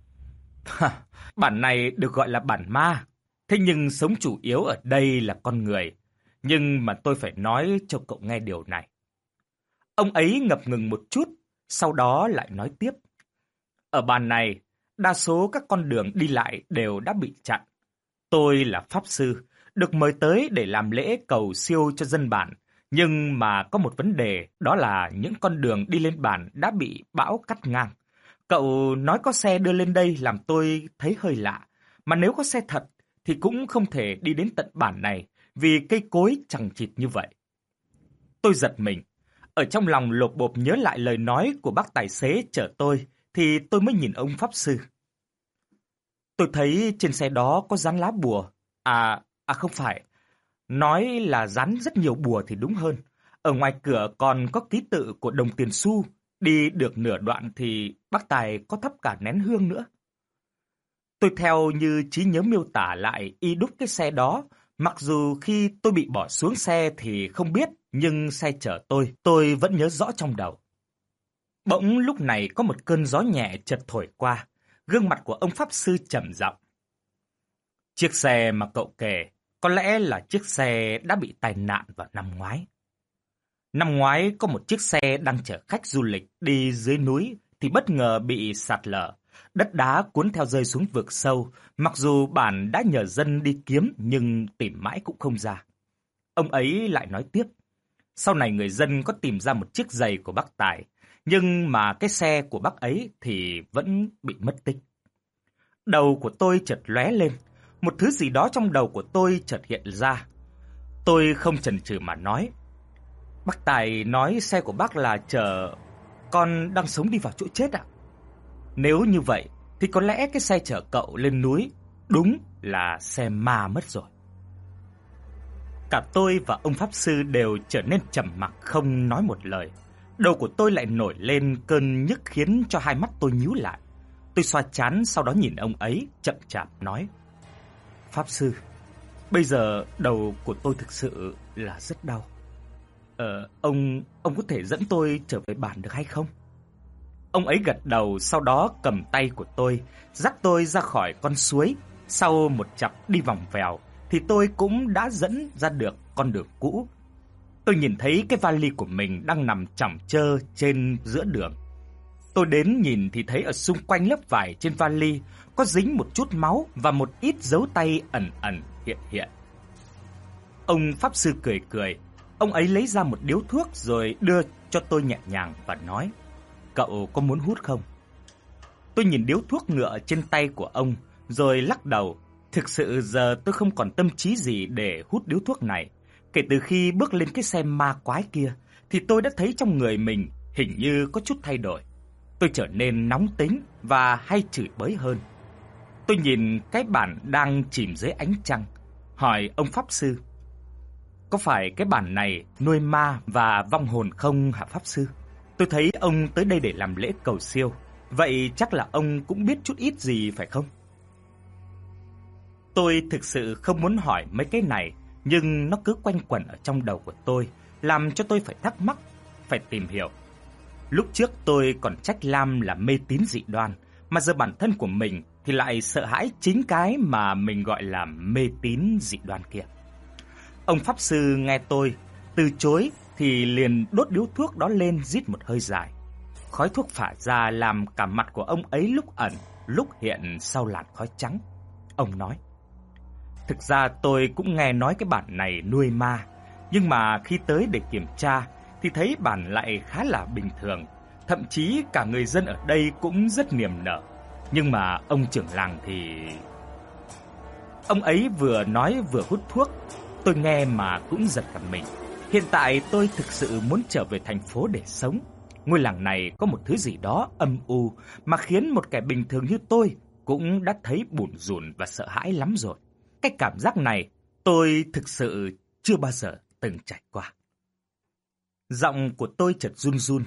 Bản này được gọi là bản ma. Thế nhưng sống chủ yếu ở đây là con người. Nhưng mà tôi phải nói cho cậu nghe điều này. Ông ấy ngập ngừng một chút, sau đó lại nói tiếp. Ở bản này, đa số các con đường đi lại đều đã bị chặn. Tôi là pháp sư, được mời tới để làm lễ cầu siêu cho dân bản. Nhưng mà có một vấn đề, đó là những con đường đi lên bản đã bị bão cắt ngang. Cậu nói có xe đưa lên đây làm tôi thấy hơi lạ. Mà nếu có xe thật thì cũng không thể đi đến tận bản này vì cây cối chằng chịt như vậy. Tôi giật mình. Ở trong lòng lột bột nhớ lại lời nói của bác tài xế chở tôi thì tôi mới nhìn ông pháp sư. Tôi thấy trên xe đó có dán lá bùa. Không phải. Nói là dán rất nhiều bùa thì đúng hơn. Ở ngoài cửa còn có ký tự của đồng tiền xu. Đi được nửa đoạn thì bác tài có thắp cả nén hương nữa. Tôi theo như trí nhớ miêu tả lại y đúc cái xe đó. Mặc dù khi tôi bị bỏ xuống xe thì không biết, nhưng xe chở tôi vẫn nhớ rõ trong đầu. Bỗng lúc này có một cơn gió nhẹ chợt thổi qua. Gương mặt của ông pháp sư trầm giọng. Chiếc xe mà cậu kể có lẽ là chiếc xe đã bị tai nạn vào năm ngoái. Năm ngoái có một chiếc xe đang chở khách du lịch đi dưới núi thì bất ngờ bị sạt lở. Đất đá cuốn theo rơi xuống vực sâu, mặc dù bản đã nhờ dân đi kiếm nhưng tìm mãi cũng không ra. Ông ấy lại nói tiếp. Sau này người dân có tìm ra một chiếc giày của bác Tài, nhưng mà cái xe của bác ấy thì vẫn bị mất tích. Đầu của tôi chợt lóe lên, một thứ gì đó trong đầu của tôi chợt hiện ra. Tôi không chần chừ mà nói. Bác Tài nói xe của bác là chở con đang sống đi vào chỗ chết à? Nếu như vậy thì có lẽ cái xe chở cậu lên núi đúng là xe ma mất rồi. Cả tôi và ông Pháp Sư đều trở nên trầm mặc không nói một lời. Đầu của tôi lại nổi lên cơn nhức khiến cho hai mắt tôi nhíu lại. Tôi xoa trán, sau đó nhìn ông ấy chậm chạp nói: Pháp Sư, bây giờ đầu của tôi thực sự là rất đau. Ông có thể dẫn tôi trở về bản được hay không? Ông ấy gật đầu, sau đó cầm tay của tôi, dắt tôi ra khỏi con suối. Sau một chặp đi vòng vèo thì tôi cũng đã dẫn ra được con đường cũ. Tôi nhìn thấy cái vali của mình đang nằm chỏng chơ trên giữa đường. Tôi đến nhìn thì thấy ở xung quanh lớp vải trên vali có dính một chút máu và một ít dấu tay ẩn ẩn hiện hiện. Ông Pháp Sư cười cười. Ông ấy lấy ra một điếu thuốc rồi đưa cho tôi nhẹ nhàng và nói: Cậu có muốn hút không? Tôi nhìn điếu thuốc ngựa trên tay của ông rồi lắc đầu. Thực sự giờ tôi không còn tâm trí gì để hút điếu thuốc này. Kể từ khi bước lên cái xe ma quái kia thì tôi đã thấy trong người mình hình như có chút thay đổi. Tôi trở nên nóng tính và hay chửi bới hơn. Tôi nhìn cái bản đang chìm dưới ánh trăng, hỏi ông Pháp Sư: Có phải cái bản này nuôi ma và vong hồn không hả Pháp Sư? Tôi thấy ông tới đây để làm lễ cầu siêu, vậy chắc là ông cũng biết chút ít gì phải không? Tôi thực sự không muốn hỏi mấy cái này, nhưng nó cứ quanh quẩn ở trong đầu của tôi, làm cho tôi phải thắc mắc, phải tìm hiểu. Lúc trước tôi còn trách Lam là mê tín dị đoan, mà giờ bản thân của mình thì lại sợ hãi chính cái mà mình gọi là mê tín dị đoan kia. Ông Pháp Sư nghe tôi từ chối thì liền đốt điếu thuốc đó lên, rít một hơi dài. Khói thuốc phả ra làm cả mặt của ông ấy lúc ẩn, lúc hiện sau làn khói trắng. Ông nói: Thực ra tôi cũng nghe nói cái bản này nuôi ma, nhưng mà khi tới để kiểm tra thì thấy bản lại khá là bình thường. Thậm chí cả người dân ở đây cũng rất niềm nở. Nhưng mà ông trưởng làng thì... Ông ấy vừa nói vừa hút thuốc. Tôi nghe mà cũng giật cả mình. Hiện tại tôi thực sự muốn trở về thành phố để sống. Ngôi làng này có một thứ gì đó âm u mà khiến một kẻ bình thường như tôi cũng đã thấy bủn rủn và sợ hãi lắm rồi. Cái cảm giác này tôi thực sự chưa bao giờ từng trải qua. Giọng của tôi chợt run run.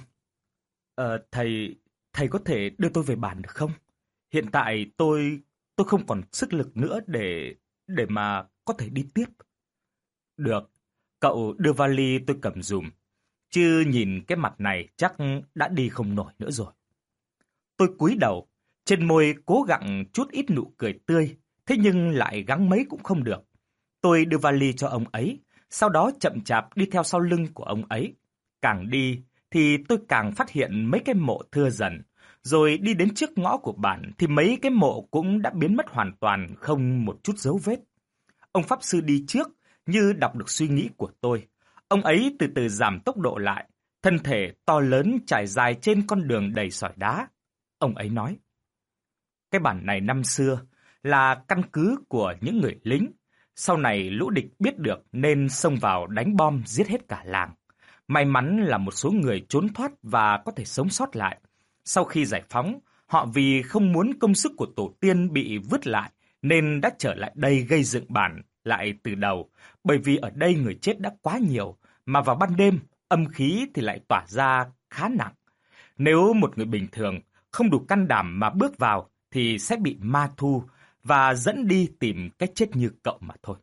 Thầy có thể đưa tôi về bản được không? Hiện tại tôi không còn sức lực nữa để mà có thể đi tiếp. Được, cậu đưa vali tôi cầm dùm, chứ nhìn cái mặt này chắc đã đi không nổi nữa rồi. Tôi cúi đầu, trên môi cố gắng chút ít nụ cười tươi, thế nhưng lại gắng mấy cũng không được. Tôi đưa vali cho ông ấy, sau đó chậm chạp đi theo sau lưng của ông ấy. Càng đi thì tôi càng phát hiện mấy cái mộ thưa dần, rồi đi đến trước ngõ của bản thì mấy cái mộ cũng đã biến mất hoàn toàn, không một chút dấu vết. Ông Pháp Sư đi trước như đọc được suy nghĩ của tôi. Ông ấy từ từ giảm tốc độ lại, thân thể to lớn trải dài trên con đường đầy sỏi đá. Ông ấy nói: Cái bản này năm xưa là căn cứ của những người lính. Sau này lũ địch biết được nên xông vào đánh bom giết hết cả làng. May mắn là một số người trốn thoát và có thể sống sót lại. Sau khi giải phóng, họ vì không muốn công sức của tổ tiên bị vứt lại nên đã trở lại đây gây dựng bản lại từ đầu. Bởi vì ở đây người chết đã quá nhiều, mà vào ban đêm âm khí thì lại tỏa ra khá nặng. Nếu một người bình thường không đủ can đảm mà bước vào thì sẽ bị ma thu và dẫn đi tìm cách chết như cậu mà thôi.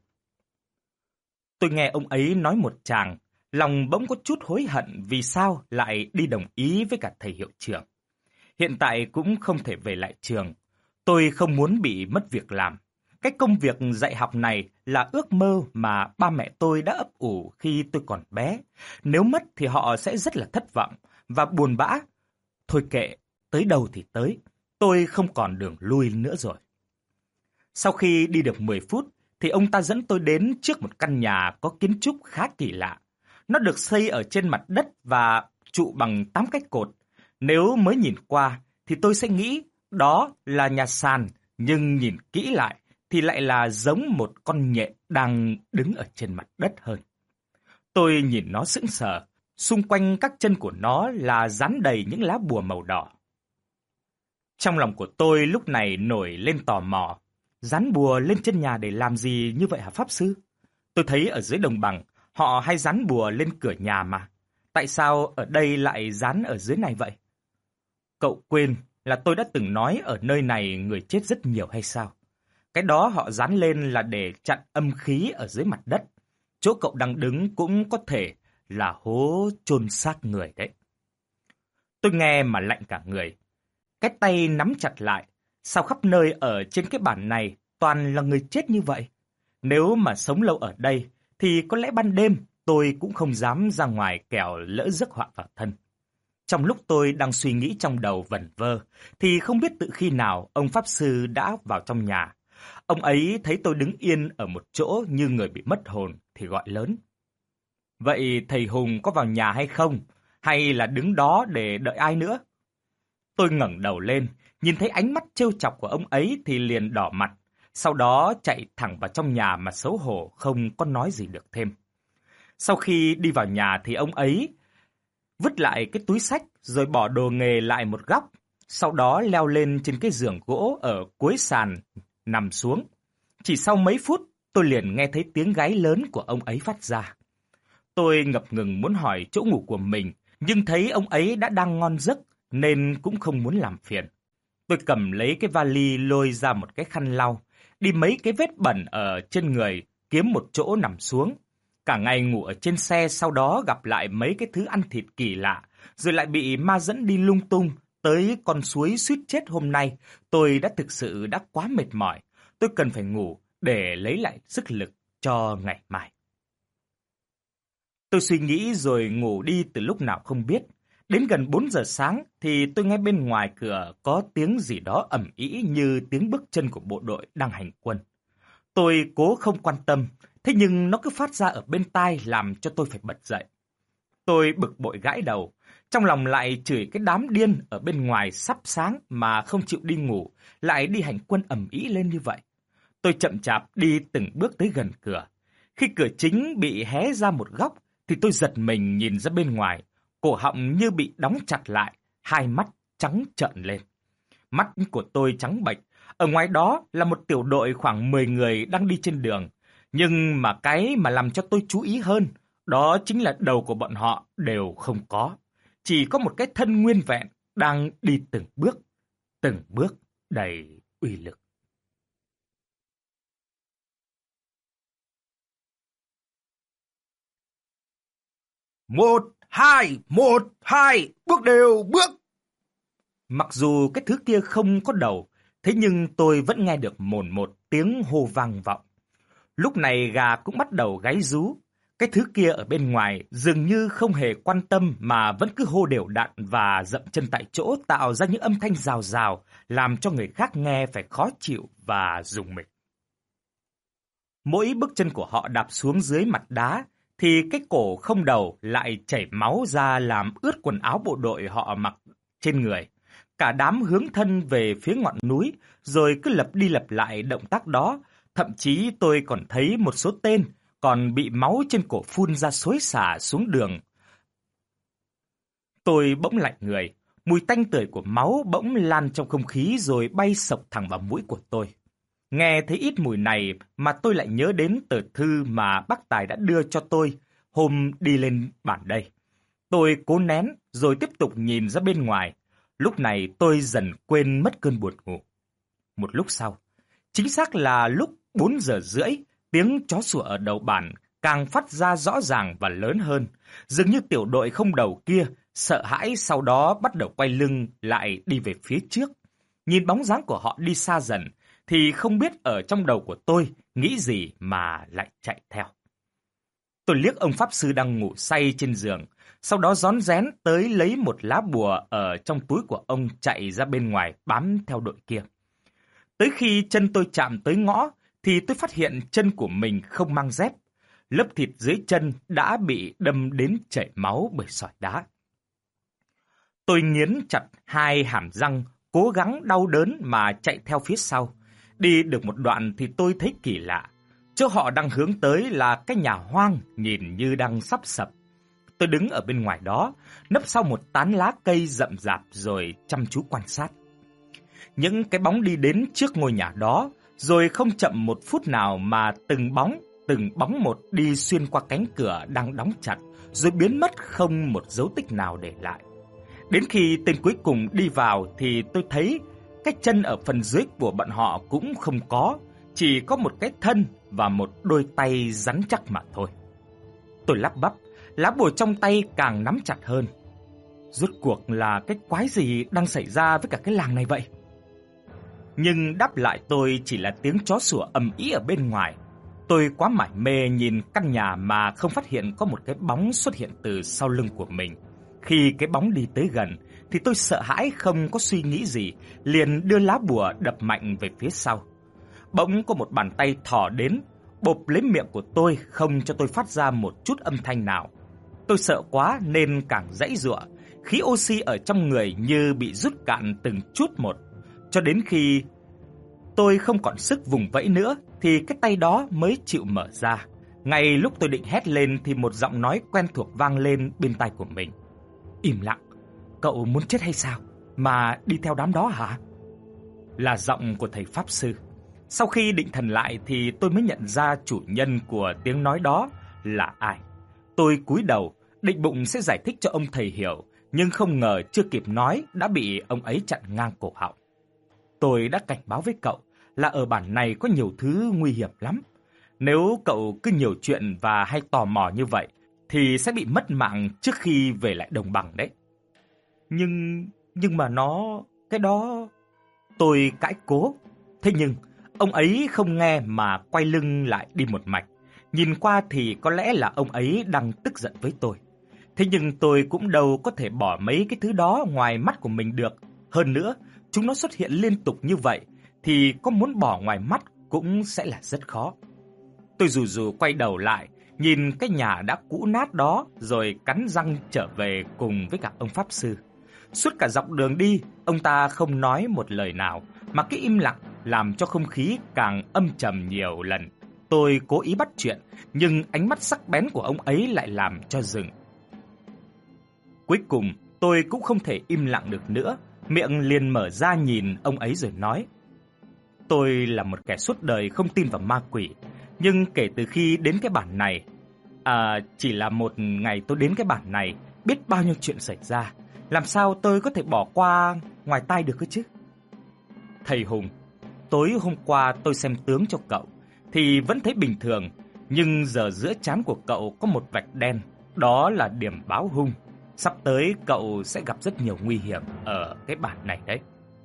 Tôi nghe ông ấy nói một tràng, lòng bỗng có chút hối hận vì sao lại đi đồng ý với cả thầy hiệu trưởng. Hiện tại cũng không thể về lại trường. Tôi không muốn bị mất việc làm. Cái công việc dạy học này là ước mơ mà ba mẹ tôi đã ấp ủ khi tôi còn bé. Nếu mất thì họ sẽ rất là thất vọng và buồn bã. Thôi kệ, tới đâu thì tới. Tôi không còn đường lui nữa rồi. Sau khi đi được 10 phút thì ông ta dẫn tôi đến trước một căn nhà có kiến trúc khá kỳ lạ. Nó được xây ở trên mặt đất và trụ bằng 8 cái cột. Nếu mới nhìn qua thì tôi sẽ nghĩ đó là nhà sàn, nhưng nhìn kỹ lại thì lại là giống một con nhện đang đứng ở trên mặt đất hơn. Tôi nhìn nó sững sờ, Xung quanh các chân của nó là dán đầy những lá bùa màu đỏ. Trong lòng của tôi lúc này nổi lên tò mò. Dán bùa lên chân nhà để làm gì như vậy hả Pháp Sư? Tôi thấy ở dưới đồng bằng, họ hay dán bùa lên cửa nhà mà. Tại sao ở đây lại dán ở dưới này vậy? Cậu quên là tôi đã từng nói ở nơi này người chết rất nhiều hay sao? Cái đó họ dán lên là để chặn âm khí ở dưới mặt đất. Chỗ cậu đang đứng cũng có thể là hố chôn xác người đấy. Tôi nghe mà lạnh cả người. Cái tay nắm chặt lại. Sao khắp nơi ở trên cái bản này toàn là người chết như vậy? Nếu mà sống lâu ở đây thì có lẽ ban đêm tôi cũng không dám ra ngoài kẻo lỡ rước họa vào thân. Trong lúc tôi đang suy nghĩ trong đầu vẩn vơ thì không biết tự khi nào ông Pháp Sư đã vào trong nhà. Ông ấy thấy tôi đứng yên ở một chỗ như người bị mất hồn thì gọi lớn. Vậy thầy Hùng có vào nhà hay không? Hay là đứng đó để đợi ai nữa? Tôi ngẩng đầu lên, nhìn thấy ánh mắt trêu chọc của ông ấy thì liền đỏ mặt. Sau đó chạy thẳng vào trong nhà mà xấu hổ không có nói gì được thêm. Sau khi đi vào nhà thì ông ấy vứt lại cái túi xách rồi bỏ đồ nghề lại một góc. Sau đó leo lên trên cái giường gỗ ở cuối sàn nằm xuống. Chỉ sau mấy phút tôi liền nghe thấy tiếng gáy lớn của ông ấy phát ra. Tôi ngập ngừng muốn hỏi chỗ ngủ của mình, nhưng thấy ông ấy đã đang ngon giấc nên cũng không muốn làm phiền. Tôi cầm lấy cái vali lôi ra một cái khăn lau, đi mấy cái vết bẩn ở trên người, kiếm một chỗ nằm xuống. Cả ngày ngủ ở trên xe, sau đó gặp lại mấy cái thứ ăn thịt kỳ lạ, rồi lại bị ma dẫn đi lung tung tới con suối suýt chết hôm nay. Tôi đã thực sự đã quá mệt mỏi. Tôi cần phải ngủ để lấy lại sức lực cho ngày mai. Tôi suy nghĩ rồi ngủ đi từ lúc nào không biết. Đến gần 4 giờ sáng thì tôi nghe bên ngoài cửa có tiếng gì đó ầm ĩ như tiếng bước chân của bộ đội đang hành quân. Tôi cố không quan tâm, thế nhưng nó cứ phát ra ở bên tai làm cho tôi phải bật dậy. Tôi bực bội gãi đầu, trong lòng lại chửi cái đám điên ở bên ngoài sắp sáng mà không chịu đi ngủ, lại đi hành quân ầm ĩ lên như vậy. Tôi chậm chạp đi từng bước tới gần cửa. Khi cửa chính bị hé ra một góc thì tôi giật mình nhìn ra bên ngoài, cổ họng như bị đóng chặt lại, hai mắt trắng trợn lên. Mắt của tôi trắng bệch, ở ngoài đó là một tiểu đội khoảng 10 người đang đi trên đường. Nhưng mà cái mà làm cho tôi chú ý hơn, đó chính là đầu của bọn họ đều không có. Chỉ có một cái thân nguyên vẹn đang đi từng bước đầy uy lực. Một, hai, bước đều, bước. Mặc dù cái thứ kia không có đầu, thế nhưng tôi vẫn nghe được mồn một tiếng hô vang vọng. Lúc này gà cũng bắt đầu gáy rú. Cái thứ kia ở bên ngoài dường như không hề quan tâm mà vẫn cứ hô đều đặn và dậm chân tại chỗ, tạo ra những âm thanh rào rào, làm cho người khác nghe phải khó chịu và rùng mình. Mỗi bước chân của họ đạp xuống dưới mặt đá, thì cái cổ không đầu lại chảy máu ra làm ướt quần áo bộ đội họ mặc trên người. Cả đám hướng thân về phía ngọn núi, rồi cứ lặp đi lặp lại động tác đó. Thậm chí tôi còn thấy một số tên còn bị máu trên cổ phun ra xối xả xuống đường. Tôi bỗng lạnh người, mùi tanh tưởi của máu bỗng lan trong không khí rồi bay sộc thẳng vào mũi của tôi. Nghe thấy ít mùi này mà tôi lại nhớ đến tờ thư mà bác Tài đã đưa cho tôi hôm đi lên bản đây. Tôi cố nén rồi tiếp tục nhìn ra bên ngoài. Lúc này tôi dần quên mất cơn buồn ngủ. Một lúc sau, chính xác là lúc 4 giờ rưỡi, tiếng chó sủa ở đầu bản càng phát ra rõ ràng và lớn hơn. Dường như tiểu đội không đầu kia sợ hãi, sau đó bắt đầu quay lưng lại đi về phía trước. Nhìn bóng dáng của họ đi xa dần thì không biết ở trong đầu của tôi nghĩ gì mà lại chạy theo. Tôi liếc ông Pháp Sư đang ngủ say trên giường, sau đó rón rén tới lấy một lá bùa ở trong túi của ông, chạy ra bên ngoài bám theo đội kia. Tới khi chân tôi chạm tới ngõ thì tôi phát hiện chân của mình không mang dép. Lớp thịt dưới chân đã bị đâm đến chảy máu bởi sỏi đá. Tôi nghiến chặt hai hàm răng, cố gắng đau đớn mà chạy theo phía sau. Đi được một đoạn thì tôi thấy kỳ lạ. Chỗ họ đang hướng tới là cái nhà hoang nhìn như đang sắp sập. Tôi đứng ở bên ngoài đó, nấp sau một tán lá cây rậm rạp rồi chăm chú quan sát. Những cái bóng đi đến trước ngôi nhà đó, rồi không chậm một phút nào mà từng bóng một đi xuyên qua cánh cửa đang đóng chặt, rồi biến mất không một dấu tích nào để lại. Đến khi tên cuối cùng đi vào thì tôi thấy cái chân ở phần dưới của bọn họ cũng không có, chỉ có một cái thân và một đôi tay rắn chắc mà thôi. Tôi lắp bắp, lá bùa trong tay càng nắm chặt hơn. Rốt cuộc là cái quái gì đang xảy ra với cả cái làng này vậy? Nhưng đáp lại tôi chỉ là tiếng chó sủa ầm ĩ ở bên ngoài. Tôi quá mải mê nhìn căn nhà mà không phát hiện có một cái bóng xuất hiện từ sau lưng của mình. Khi cái bóng đi tới gần thì tôi sợ hãi không có suy nghĩ gì, liền đưa lá bùa đập mạnh về phía sau. Bỗng có một bàn tay thò đến, bộp lấy miệng của tôi không cho tôi phát ra một chút âm thanh nào. Tôi sợ quá nên càng giãy giụa, khí oxy ở trong người như bị rút cạn từng chút một. Cho đến khi tôi không còn sức vùng vẫy nữa thì cái tay đó mới chịu mở ra. Ngay lúc tôi định hét lên thì một giọng nói quen thuộc vang lên bên tai của mình. Im lặng, cậu muốn chết hay sao mà đi theo đám đó hả? Là giọng của thầy Pháp Sư. Sau khi định thần lại thì tôi mới nhận ra chủ nhân của tiếng nói đó là ai. Tôi cúi đầu, định bụng sẽ giải thích cho ông thầy hiểu, nhưng không ngờ chưa kịp nói đã bị ông ấy chặn ngang cổ họng. Tôi đã cảnh báo với cậu là ở bản này có nhiều thứ nguy hiểm lắm. Nếu cậu cứ nhiều chuyện và hay tò mò như vậy thì sẽ bị mất mạng trước khi về lại đồng bằng đấy. Nhưng mà cái đó... Tôi cãi cố. Thế nhưng ông ấy không nghe mà quay lưng lại đi một mạch. Nhìn qua thì có lẽ là ông ấy đang tức giận với tôi. Thế nhưng tôi cũng đâu có thể bỏ mấy cái thứ đó ngoài mắt của mình được. Hơn nữa, chúng nó xuất hiện liên tục như vậy thì có muốn bỏ ngoài mắt cũng sẽ là rất khó. Tôi rù rù quay đầu lại, nhìn cái nhà đã cũ nát đó rồi cắn răng trở về cùng với cả ông Pháp Sư. Suốt cả dọc đường đi, ông ta không nói một lời nào mà cứ im lặng làm cho không khí càng âm trầm nhiều lần. Tôi cố ý bắt chuyện, nhưng ánh mắt sắc bén của ông ấy lại làm cho dừng. Cuối cùng, tôi cũng không thể im lặng được nữa, miệng liền mở ra nhìn ông ấy rồi nói. Tôi là một kẻ suốt đời không tin vào ma quỷ, nhưng kể từ khi đến cái bản này, chỉ là một ngày tôi đến cái bản này, biết bao nhiêu chuyện xảy ra, làm sao tôi có thể bỏ qua ngoài tai được cơ chứ? Thầy Hùng, tối hôm qua tôi xem tướng cho cậu thì vẫn thấy bình thường, nhưng giờ giữa trán của cậu có một vạch đen, đó là điểm báo hung. Sắp tới cậu sẽ gặp rất nhiều nguy hiểm ở cái bản này đấy.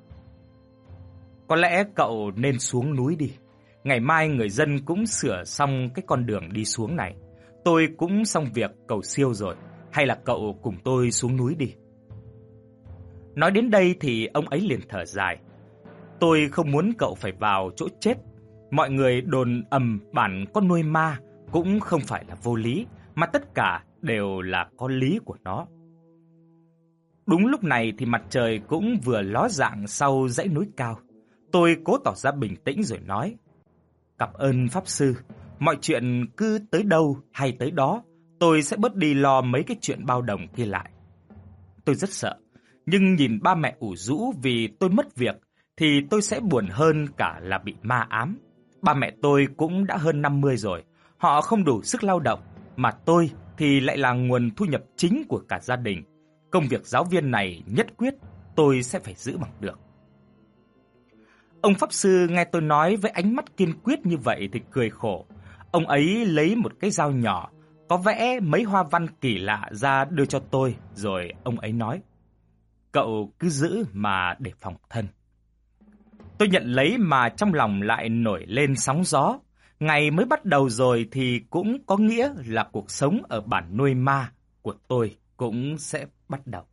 Có lẽ cậu nên xuống núi đi. Ngày mai người dân cũng sửa xong cái con đường đi xuống này. Tôi cũng xong việc cầu siêu rồi. Hay là cậu cùng tôi xuống núi đi. Nói đến đây thì ông ấy liền thở dài. Tôi không muốn cậu phải vào chỗ chết. Mọi người đồn ầm bản con nuôi ma cũng không phải là vô lý, mà tất cả đều là có lý của nó. Đúng lúc này thì mặt trời cũng vừa ló dạng sau dãy núi cao. Tôi cố tỏ ra bình tĩnh rồi nói. Cảm ơn Pháp Sư, mọi chuyện cứ tới đâu hay tới đó, tôi sẽ bớt đi lo mấy cái chuyện bao đồng kia lại. Tôi rất sợ, nhưng nhìn ba mẹ ủ rũ vì tôi mất việc thì tôi sẽ buồn hơn cả là bị ma ám. Ba mẹ tôi cũng đã hơn 50 rồi, họ không đủ sức lao động, mà tôi thì lại là nguồn thu nhập chính của cả gia đình. Công việc giáo viên này nhất quyết tôi sẽ phải giữ bằng được. Ông Pháp Sư nghe tôi nói với ánh mắt kiên quyết như vậy thì cười khổ. Ông ấy lấy một cái dao nhỏ, có vẽ mấy hoa văn kỳ lạ ra đưa cho tôi, rồi ông ấy nói. Cậu cứ giữ mà để phòng thân. Tôi nhận lấy mà trong lòng lại nổi lên sóng gió. Ngày mới bắt đầu rồi thì cũng có nghĩa là cuộc sống ở bản nuôi ma của tôi cũng sẽ bắt đầu.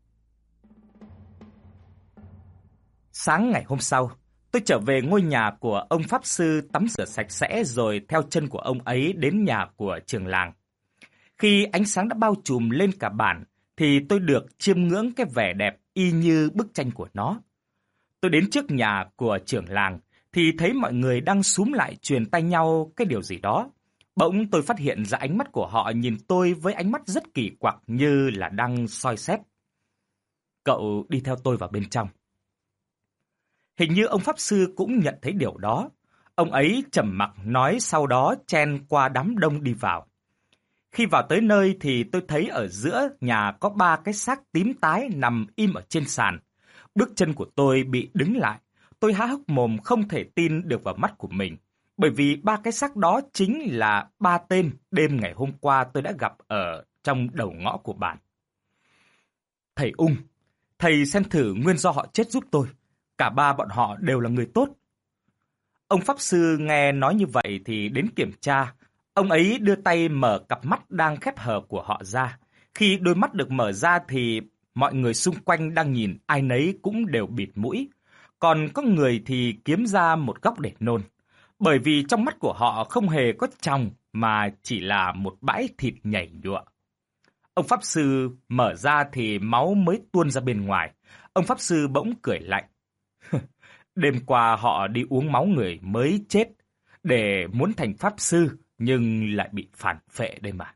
Sáng ngày hôm sau, tôi trở về ngôi nhà của ông Pháp Sư tắm rửa sạch sẽ rồi theo chân của ông ấy đến nhà của trưởng làng. Khi ánh sáng đã bao trùm lên cả bản thì tôi được chiêm ngưỡng cái vẻ đẹp y như bức tranh của nó. Tôi đến trước nhà của trưởng làng thì thấy mọi người đang xúm lại truyền tay nhau cái điều gì đó. Bỗng tôi phát hiện ra ánh mắt của họ nhìn tôi với ánh mắt rất kỳ quặc như là đang soi xét. Cậu đi theo tôi vào bên trong. Hình như ông Pháp Sư cũng nhận thấy điều đó. Ông ấy trầm mặc nói, sau đó chen qua đám đông đi vào. Khi vào tới nơi thì tôi thấy ở giữa nhà có 3 cái xác tím tái nằm im ở trên sàn. Bước chân của tôi bị đứng lại. Tôi há hốc mồm không thể tin được vào mắt của mình. Bởi vì 3 cái xác đó chính là 3 tên đêm ngày hôm qua tôi đã gặp ở trong đầu ngõ của bản. Thầy Ung, thầy xem thử nguyên do họ chết giúp tôi. Cả 3 bọn họ đều là người tốt. Ông Pháp Sư nghe nói như vậy thì đến kiểm tra. Ông ấy đưa tay mở cặp mắt đang khép hờ của họ ra. Khi đôi mắt được mở ra thì mọi người xung quanh đang nhìn, ai nấy cũng đều bịt mũi. Còn có người thì kiếm ra một góc để nôn. Bởi vì trong mắt của họ không hề có tròng mà chỉ là một bãi thịt nhảy nhụa. Ông Pháp Sư mở ra thì máu mới tuôn ra bên ngoài. Ông Pháp Sư bỗng cười lạnh. Đêm qua họ đi uống máu người mới chết để muốn thành Pháp Sư nhưng lại bị phản phệ đây mà.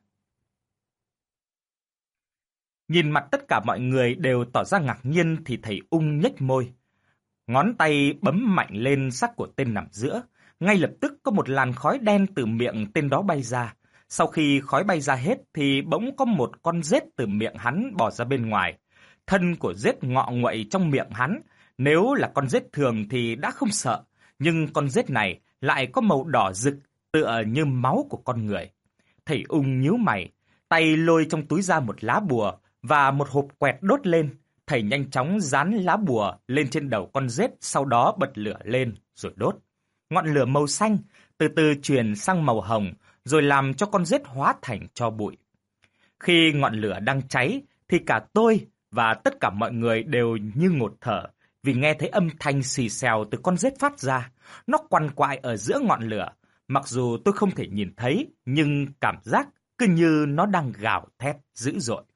Nhìn mặt tất cả mọi người đều tỏ ra ngạc nhiên thì thầy Ung nhếch môi. Ngón tay bấm mạnh lên xác của tên nằm giữa. Ngay lập tức có một làn khói đen từ miệng tên đó bay ra. Sau khi khói bay ra hết thì bỗng có một con rết từ miệng hắn bò ra bên ngoài. Thân của rết ngọ nguậy trong miệng hắn. Nếu là con rết thường thì đã không sợ. Nhưng con rết này lại có màu đỏ rực tựa như máu của con người. Thầy Ung nhíu mày, tay lôi trong túi ra một lá bùa và một hộp quẹt đốt lên. Thầy nhanh chóng dán lá bùa lên trên đầu con rết, sau đó bật lửa lên rồi đốt. Ngọn lửa màu xanh từ từ chuyển sang màu hồng, rồi làm cho con rết hóa thành tro bụi. Khi ngọn lửa đang cháy, thì cả tôi và tất cả mọi người đều như ngột thở, vì nghe thấy âm thanh xì xèo từ con rết phát ra. Nó quằn quại ở giữa ngọn lửa. Mặc dù tôi không thể nhìn thấy, nhưng cảm giác cứ như nó đang gào thét dữ dội.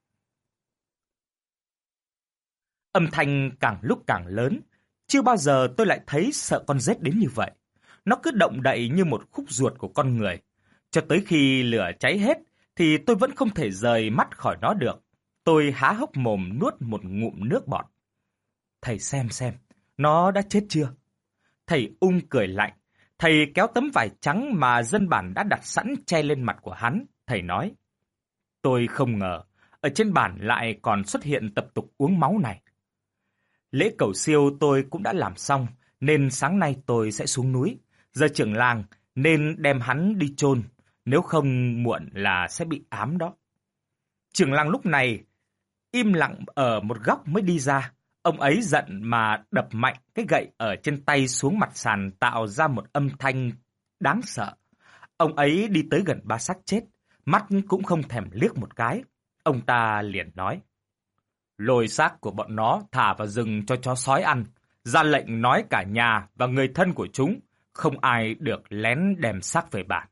Âm thanh càng lúc càng lớn. Chưa bao giờ tôi lại thấy sợ con rết đến như vậy. Nó cứ động đậy như một khúc ruột của con người. Cho tới khi lửa cháy hết, thì tôi vẫn không thể rời mắt khỏi nó được. Tôi há hốc mồm nuốt một ngụm nước bọt. Thầy xem, nó đã chết chưa? Thầy Ung cười lạnh. Thầy kéo tấm vải trắng mà dân bản đã đặt sẵn che lên mặt của hắn. Thầy nói, tôi không ngờ, ở trên bản lại còn xuất hiện tập tục uống máu này. Lễ cầu siêu tôi cũng đã làm xong, nên sáng nay tôi sẽ xuống núi. Giờ trưởng làng nên đem hắn đi chôn, nếu không muộn là sẽ bị ám đó. Trưởng làng lúc này im lặng ở một góc mới đi ra. Ông ấy giận mà đập mạnh cái gậy ở trên tay xuống mặt sàn tạo ra một âm thanh đáng sợ. Ông ấy đi tới gần 3 xác chết, mắt cũng không thèm liếc một cái. Ông ta liền nói, lôi xác của bọn nó thả vào rừng cho chó sói ăn, ra lệnh nói cả nhà và người thân của chúng, không ai được lén đem xác về bản.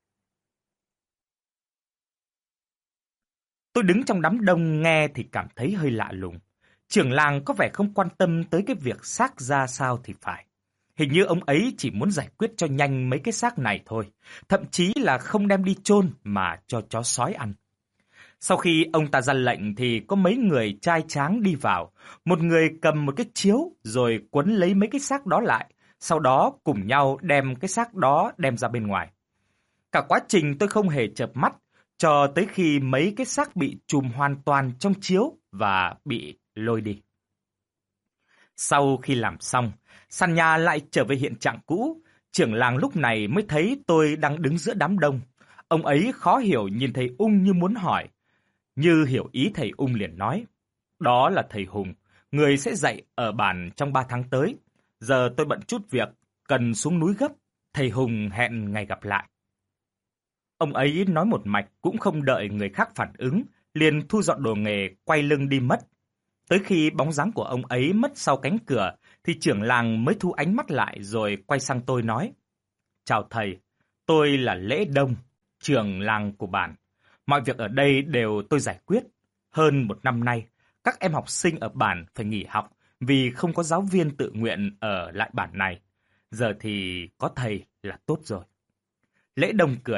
Tôi đứng trong đám đông nghe thì cảm thấy hơi lạ lùng. Trưởng làng có vẻ không quan tâm tới cái việc xác ra sao thì phải. Hình như ông ấy chỉ muốn giải quyết cho nhanh mấy cái xác này thôi. Thậm chí là không đem đi chôn mà cho chó sói ăn. Sau khi ông ta ra lệnh thì có mấy người trai tráng đi vào. Một người cầm một cái chiếu rồi quấn lấy mấy cái xác đó lại. Sau đó cùng nhau đem cái xác đó đem ra bên ngoài. Cả quá trình tôi không hề chợp mắt cho tới khi mấy cái xác bị trùm hoàn toàn trong chiếu và bị lôi đi. Sau khi làm xong, sàn nhà lại trở về hiện trạng cũ. Trưởng làng lúc này mới thấy tôi đang đứng giữa đám đông. Ông ấy khó hiểu nhìn thầy Ung như muốn hỏi. Như hiểu ý thầy Ung liền nói, đó là thầy Hùng, người sẽ dạy ở bản trong 3 tháng tới. Giờ tôi bận chút việc, cần xuống núi gấp. Thầy Hùng hẹn ngày gặp lại. Ông ấy nói một mạch cũng không đợi người khác phản ứng, liền thu dọn đồ nghề, quay lưng đi mất. Tới khi bóng dáng của ông ấy mất sau cánh cửa, thì trưởng làng mới thu ánh mắt lại rồi quay sang tôi nói, chào thầy, tôi là Lễ Đông, trưởng làng của bản. Mọi việc ở đây đều tôi giải quyết. Hơn 1 năm nay, các em học sinh ở bản phải nghỉ học vì không có giáo viên tự nguyện ở lại bản này. Giờ thì có thầy là tốt rồi. Lễ Đông cười,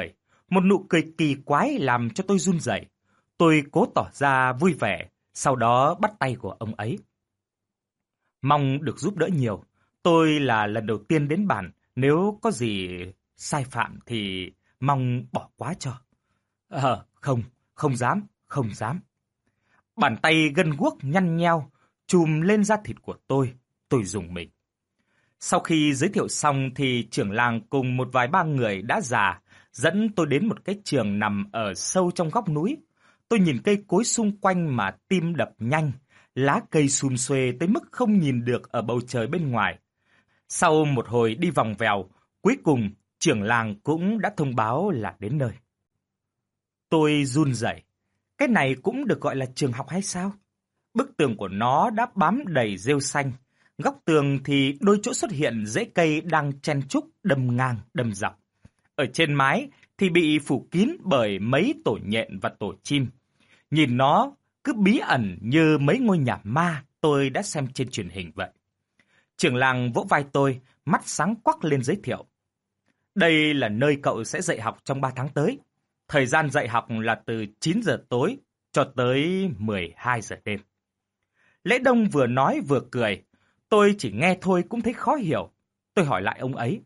Một nụ cười kỳ quái làm cho tôi run rẩy. Tôi cố tỏ ra vui vẻ, sau đó bắt tay của ông ấy. Mong được giúp đỡ nhiều. Tôi là lần đầu tiên đến bản, nếu có gì sai phạm thì mong bỏ qua cho. Không, không dám. Bàn tay gân guốc nhăn nheo, chùm lên da thịt của tôi rùng mình. Sau khi giới thiệu xong thì trưởng làng cùng một vài ba người đã già dẫn tôi đến một cái trường nằm ở sâu trong góc núi. Tôi nhìn cây cối xung quanh mà tim đập nhanh, lá cây sum xuê tới mức không nhìn được ở bầu trời bên ngoài. Sau một hồi đi vòng vèo, cuối cùng trưởng làng cũng đã thông báo là đến nơi. Tôi run rẩy. Cái này cũng được gọi là trường học hay sao? Bức tường của nó đã bám đầy rêu xanh. Góc tường thì đôi chỗ xuất hiện rễ cây đang chen chúc đâm ngang đâm dọc. Ở trên mái thì bị phủ kín bởi mấy tổ nhện và tổ chim. Nhìn nó cứ bí ẩn như mấy ngôi nhà ma tôi đã xem trên truyền hình vậy. Trưởng làng vỗ vai tôi, mắt sáng quắc lên giới thiệu. Đây là nơi cậu sẽ dạy học trong 3 tháng tới. Thời gian dạy học là từ 9 giờ tối cho tới 12 giờ đêm. Lễ Đông vừa nói vừa cười. Tôi chỉ nghe thôi cũng thấy khó hiểu. Tôi hỏi lại ông ấy.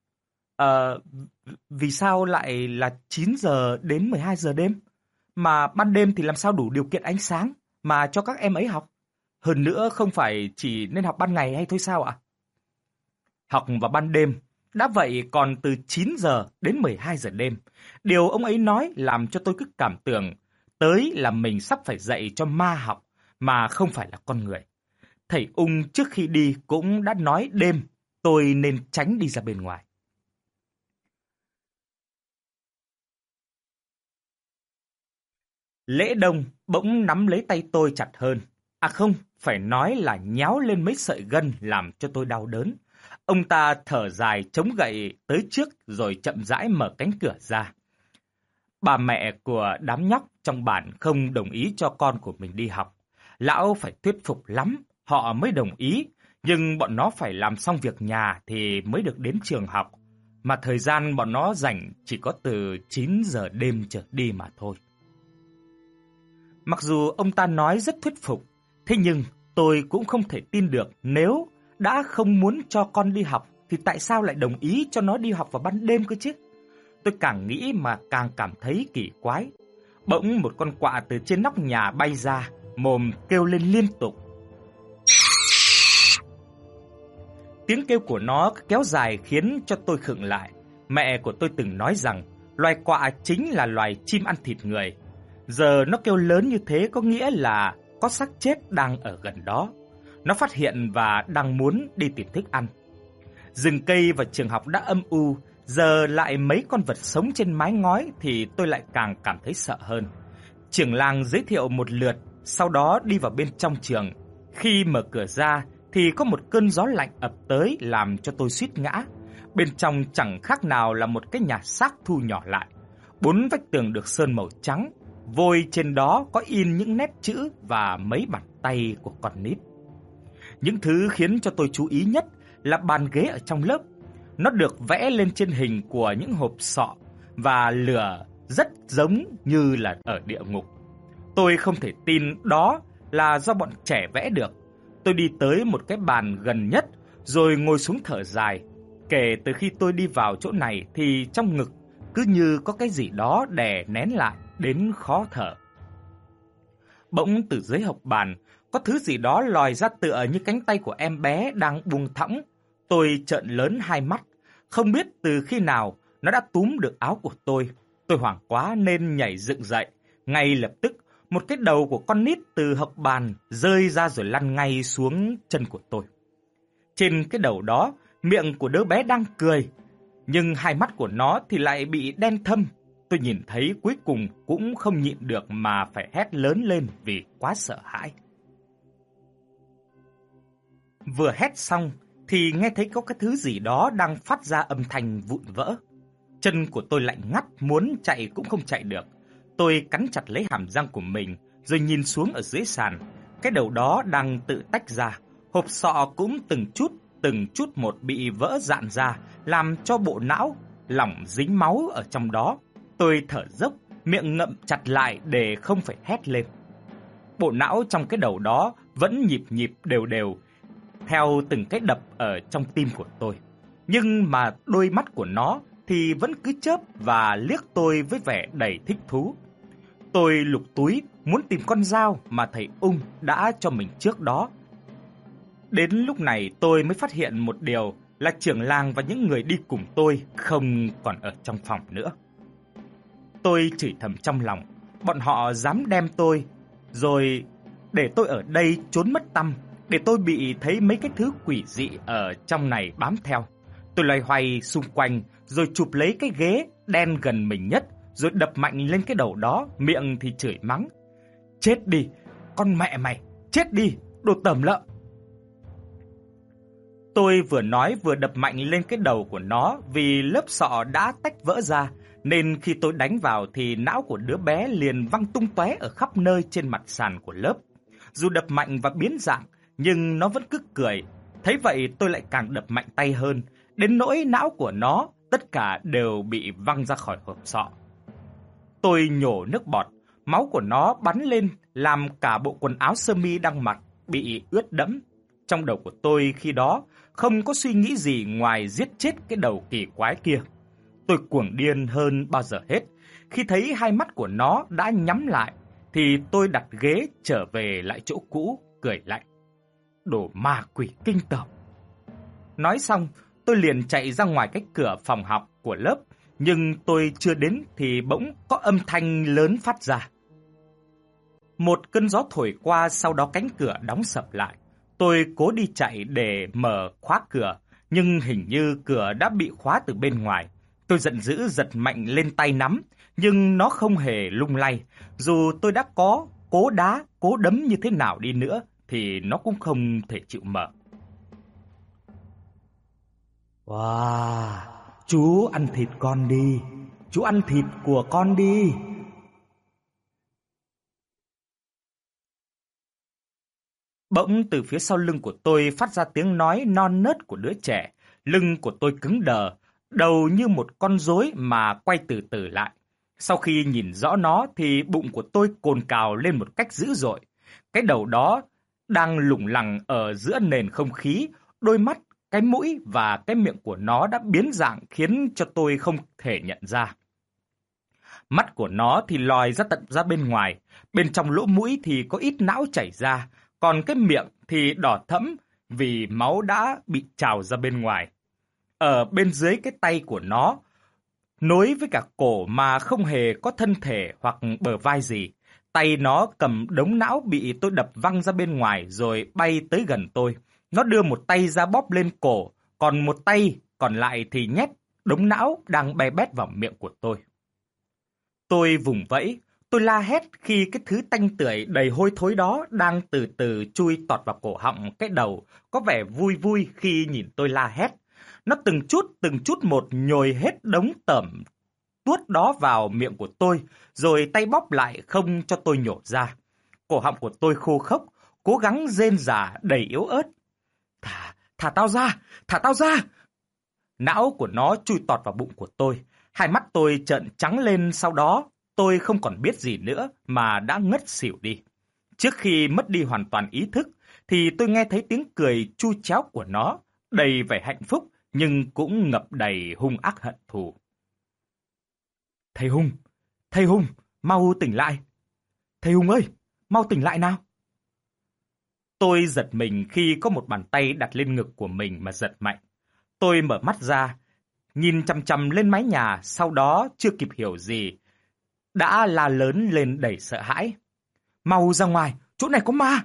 Vì sao lại là 9 giờ đến 12 giờ đêm? Mà ban đêm thì làm sao đủ điều kiện ánh sáng mà cho các em ấy học? Hơn nữa không phải chỉ nên học ban ngày hay thôi sao ạ? Học vào ban đêm, đã vậy còn từ 9 giờ đến 12 giờ đêm. Điều ông ấy nói làm cho tôi cứ cảm tưởng tới là mình sắp phải dạy cho ma học mà không phải là con người. Thầy Ung trước khi đi cũng đã nói đêm tôi nên tránh đi ra bên ngoài. Lễ Đông bỗng nắm lấy tay tôi chặt hơn. À không, phải nói là nhéo lên mấy sợi gân làm cho tôi đau đớn. Ông ta thở dài chống gậy tới trước rồi chậm rãi mở cánh cửa ra. Bà mẹ của đám nhóc trong bản không đồng ý cho con của mình đi học. Lão phải thuyết phục lắm, họ mới đồng ý. Nhưng bọn nó phải làm xong việc nhà thì mới được đến trường học. Mà thời gian bọn nó rảnh chỉ có từ 9 giờ đêm trở đi mà thôi. Mặc dù ông ta nói rất thuyết phục, thế nhưng tôi cũng không thể tin được nếu đã không muốn cho con đi học thì tại sao lại đồng ý cho nó đi học vào ban đêm cơ chứ? Tôi càng nghĩ mà càng cảm thấy kỳ quái. Bỗng một con quạ từ trên nóc nhà bay ra, mồm kêu lên liên tục. Tiếng kêu của nó kéo dài khiến cho tôi khựng lại. Mẹ của tôi từng nói rằng loài quạ chính là loài chim ăn thịt người. Giờ nó kêu lớn như thế có nghĩa là có xác chết đang ở gần đó. Nó phát hiện và đang muốn đi tìm thức ăn. Rừng cây và trường học đã âm u, giờ lại mấy con vật sống trên mái ngói thì tôi lại càng cảm thấy sợ hơn. Trưởng làng giới thiệu một lượt, sau đó đi vào bên trong trường. Khi mở cửa ra thì có một cơn gió lạnh ập tới làm cho tôi suýt ngã. Bên trong chẳng khác nào là một cái nhà xác thu nhỏ lại. 4 vách tường được sơn màu trắng, vôi trên đó có in những nét chữ và mấy bàn tay của con nít. Những thứ khiến cho tôi chú ý nhất là bàn ghế ở trong lớp. Nó được vẽ lên trên hình của những hộp sọ và lửa rất giống như là ở địa ngục. Tôi không thể tin đó là do bọn trẻ vẽ được. Tôi đi tới một cái bàn gần nhất rồi ngồi xuống thở dài. Kể từ khi tôi đi vào chỗ này thì trong ngực cứ như có cái gì đó đè nén lại đến khó thở. Bỗng từ dưới hộc bàn có thứ gì đó lòi ra tựa như cánh tay của em bé đang buông thõng. Tôi trợn lớn hai mắt, không biết từ khi nào nó đã túm được áo của tôi. Tôi hoảng quá nên nhảy dựng dậy. Ngay lập tức, một cái đầu của con nít từ hộc bàn rơi ra rồi lăn ngay xuống chân của tôi. Trên cái đầu đó, miệng của đứa bé đang cười, nhưng hai mắt của nó thì lại bị đen thâm. Tôi nhìn thấy cuối cùng cũng không nhịn được mà phải hét lớn lên vì quá sợ hãi. Vừa hét xong thì nghe thấy có cái thứ gì đó đang phát ra âm thanh vụn vỡ. Chân của tôi lạnh ngắt, muốn chạy cũng không chạy được. Tôi cắn chặt lấy hàm răng của mình rồi nhìn xuống ở dưới sàn. Cái đầu đó đang tự tách ra, hộp sọ cũng từng chút một bị vỡ rạn ra, làm cho bộ não lỏng dính máu ở trong đó. Tôi thở dốc, miệng ngậm chặt lại để không phải hét lên. Bộ não trong cái đầu đó vẫn nhịp nhịp đều đều theo từng cái đập ở trong tim của tôi. Nhưng mà đôi mắt của nó thì vẫn cứ chớp và liếc tôi với vẻ đầy thích thú. Tôi lục túi muốn tìm con dao mà thầy Ung đã cho mình trước đó. Đến lúc này tôi mới phát hiện một điều là trưởng làng và những người đi cùng tôi không còn ở trong phòng nữa. Tôi chửi thầm trong lòng, bọn họ dám đem tôi, rồi để tôi ở đây trốn mất tăm, để tôi bị thấy mấy cái thứ quỷ dị ở trong này bám theo. Tôi loay hoay xung quanh, rồi chụp lấy cái ghế đen gần mình nhất, rồi đập mạnh lên cái đầu đó, miệng thì chửi mắng. Chết đi, con mẹ mày, chết đi, đồ tởm lợm. Tôi vừa nói vừa đập mạnh lên cái đầu của nó vì lớp sọ đã tách vỡ ra, nên khi tôi đánh vào thì não của đứa bé liền văng tung tóe ở khắp nơi trên mặt sàn của lớp. Dù đập mạnh và biến dạng, nhưng nó vẫn cứ cười. Thấy vậy tôi lại càng đập mạnh tay hơn, đến nỗi não của nó tất cả đều bị văng ra khỏi hộp sọ. Tôi nhổ nước bọt, máu của nó bắn lên làm cả bộ quần áo sơ mi đang mặc bị ướt đẫm. Trong đầu của tôi khi đó không có suy nghĩ gì ngoài giết chết cái đầu kỳ quái kia. Tôi cuồng điên hơn bao giờ hết. Khi thấy hai mắt của nó đã nhắm lại thì tôi đặt ghế trở về lại chỗ cũ, cười lạnh. Đồ ma quỷ kinh tởm. Nói xong, tôi liền chạy ra ngoài cái cửa phòng học của lớp, nhưng tôi chưa đến thì bỗng có âm thanh lớn phát ra. Một cơn gió thổi qua, sau đó cánh cửa đóng sập lại. Tôi cố đi chạy để mở khóa cửa, nhưng hình như cửa đã bị khóa từ bên ngoài. Tôi giận dữ giật mạnh lên tay nắm, nhưng nó không hề lung lay. Dù tôi đã có cố đá, cố đấm như thế nào đi nữa, thì nó cũng không thể chịu mở. Wow, chú ăn thịt con đi, chú ăn thịt của con đi. Bỗng từ phía sau lưng của tôi phát ra tiếng nói non nớt của đứa trẻ. Lưng của tôi cứng đờ, đầu như một con rối mà quay từ từ lại. Sau khi nhìn rõ nó thì bụng của tôi cồn cào lên một cách dữ dội. Cái đầu đó đang lủng lẳng ở giữa nền không khí, đôi mắt, cái mũi và cái miệng của nó đã biến dạng khiến cho tôi không thể nhận ra. Mắt của nó thì lòi ra tận ra bên ngoài, bên trong lỗ mũi thì có ít não chảy ra, còn cái miệng thì đỏ thẫm vì máu đã bị trào ra bên ngoài. Ở bên dưới cái tay của nó, nối với cả cổ mà không hề có thân thể hoặc bờ vai gì. Tay nó cầm đống não bị tôi đập văng ra bên ngoài rồi bay tới gần tôi. Nó đưa một tay ra bóp lên cổ, còn một tay còn lại thì nhét đống não đang be bét vào miệng của tôi. Tôi vùng vẫy, tôi la hét khi cái thứ tanh tưởi đầy hôi thối đó đang từ từ chui tọt vào cổ họng cái đầu, có vẻ vui vui khi nhìn tôi la hét. Nó từng chút một nhồi hết đống tẩm tuốt đó vào miệng của tôi, rồi tay bóp lại không cho tôi nhổ ra. Cổ họng của tôi khô khốc, cố gắng rên rả đầy yếu ớt. Thả tao ra, thả tao ra! Não của nó chui tọt vào bụng của tôi. Hai mắt tôi trợn trắng lên, sau đó tôi không còn biết gì nữa mà đã ngất xỉu đi. Trước khi mất đi hoàn toàn ý thức thì tôi nghe thấy tiếng cười chu chéo của nó, đầy vẻ hạnh phúc nhưng cũng ngập đầy hung ác hận thù. Thầy Hùng, mau tỉnh lại. Thầy Hùng ơi, mau tỉnh lại nào. Tôi giật mình khi có một bàn tay đặt lên ngực của mình mà giật mạnh. Tôi mở mắt ra, nhìn chằm chằm lên mái nhà, sau đó chưa kịp hiểu gì, đã la lớn lên đầy sợ hãi. Mau ra ngoài, chỗ này có ma!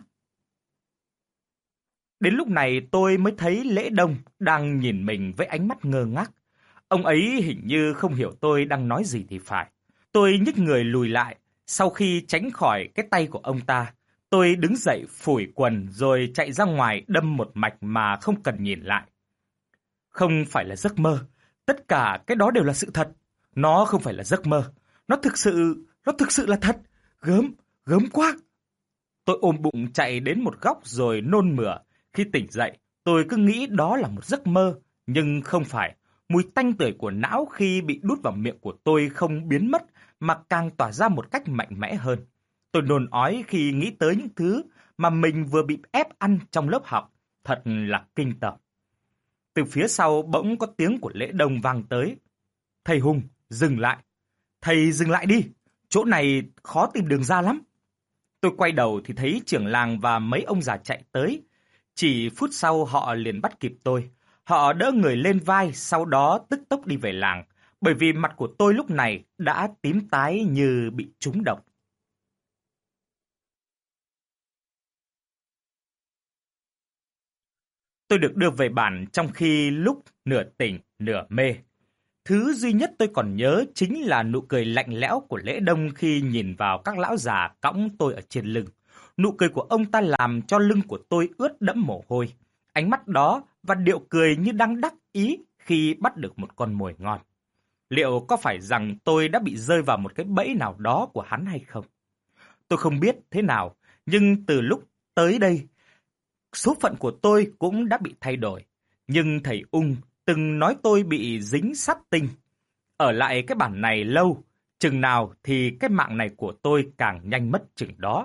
Đến lúc này tôi mới thấy Lễ Đông đang nhìn mình với ánh mắt ngơ ngác. Ông ấy hình như không hiểu tôi đang nói gì thì phải. Tôi nhích người lùi lại, sau khi tránh khỏi cái tay của ông ta. Tôi đứng dậy phủi quần rồi chạy ra ngoài đâm một mạch mà không cần nhìn lại. Không phải là giấc mơ, tất cả cái đó đều là sự thật. Nó không phải là giấc mơ, nó thực sự là thật. Gớm quá. Tôi ôm bụng chạy đến một góc rồi nôn mửa. Khi tỉnh dậy, tôi cứ nghĩ đó là một giấc mơ, nhưng không phải. Mùi tanh tưởi của não khi bị đút vào miệng của tôi không biến mất mà càng tỏa ra một cách mạnh mẽ hơn. Tôi nôn ói khi nghĩ tới những thứ mà mình vừa bị ép ăn trong lớp học. Thật là kinh tởm. Từ phía sau bỗng có tiếng của Lễ Đông vang tới. Thầy Hùng, dừng lại. Thầy dừng lại đi, chỗ này khó tìm đường ra lắm. Tôi quay đầu thì thấy trưởng làng và mấy ông già chạy tới. Chỉ phút sau họ liền bắt kịp tôi. Họ đỡ người lên vai, sau đó tức tốc đi về làng, bởi vì mặt của tôi lúc này đã tím tái như bị trúng độc. Tôi được đưa về bản trong khi lúc nửa tỉnh, nửa mê. Thứ duy nhất tôi còn nhớ chính là nụ cười lạnh lẽo của Lễ Đông khi nhìn vào các lão già cõng tôi ở trên lưng. Nụ cười của ông ta làm cho lưng của tôi ướt đẫm mồ hôi. Ánh mắt đó và điệu cười như đang đắc ý khi bắt được một con mồi ngon. Liệu có phải rằng tôi đã bị rơi vào một cái bẫy nào đó của hắn hay không? Tôi không biết thế nào, nhưng từ lúc tới đây, số phận của tôi cũng đã bị thay đổi. Nhưng thầy Ung từng nói tôi bị dính sắt tinh. Ở lại cái bản này lâu, chừng nào thì cái mạng này của tôi càng nhanh mất chừng đó.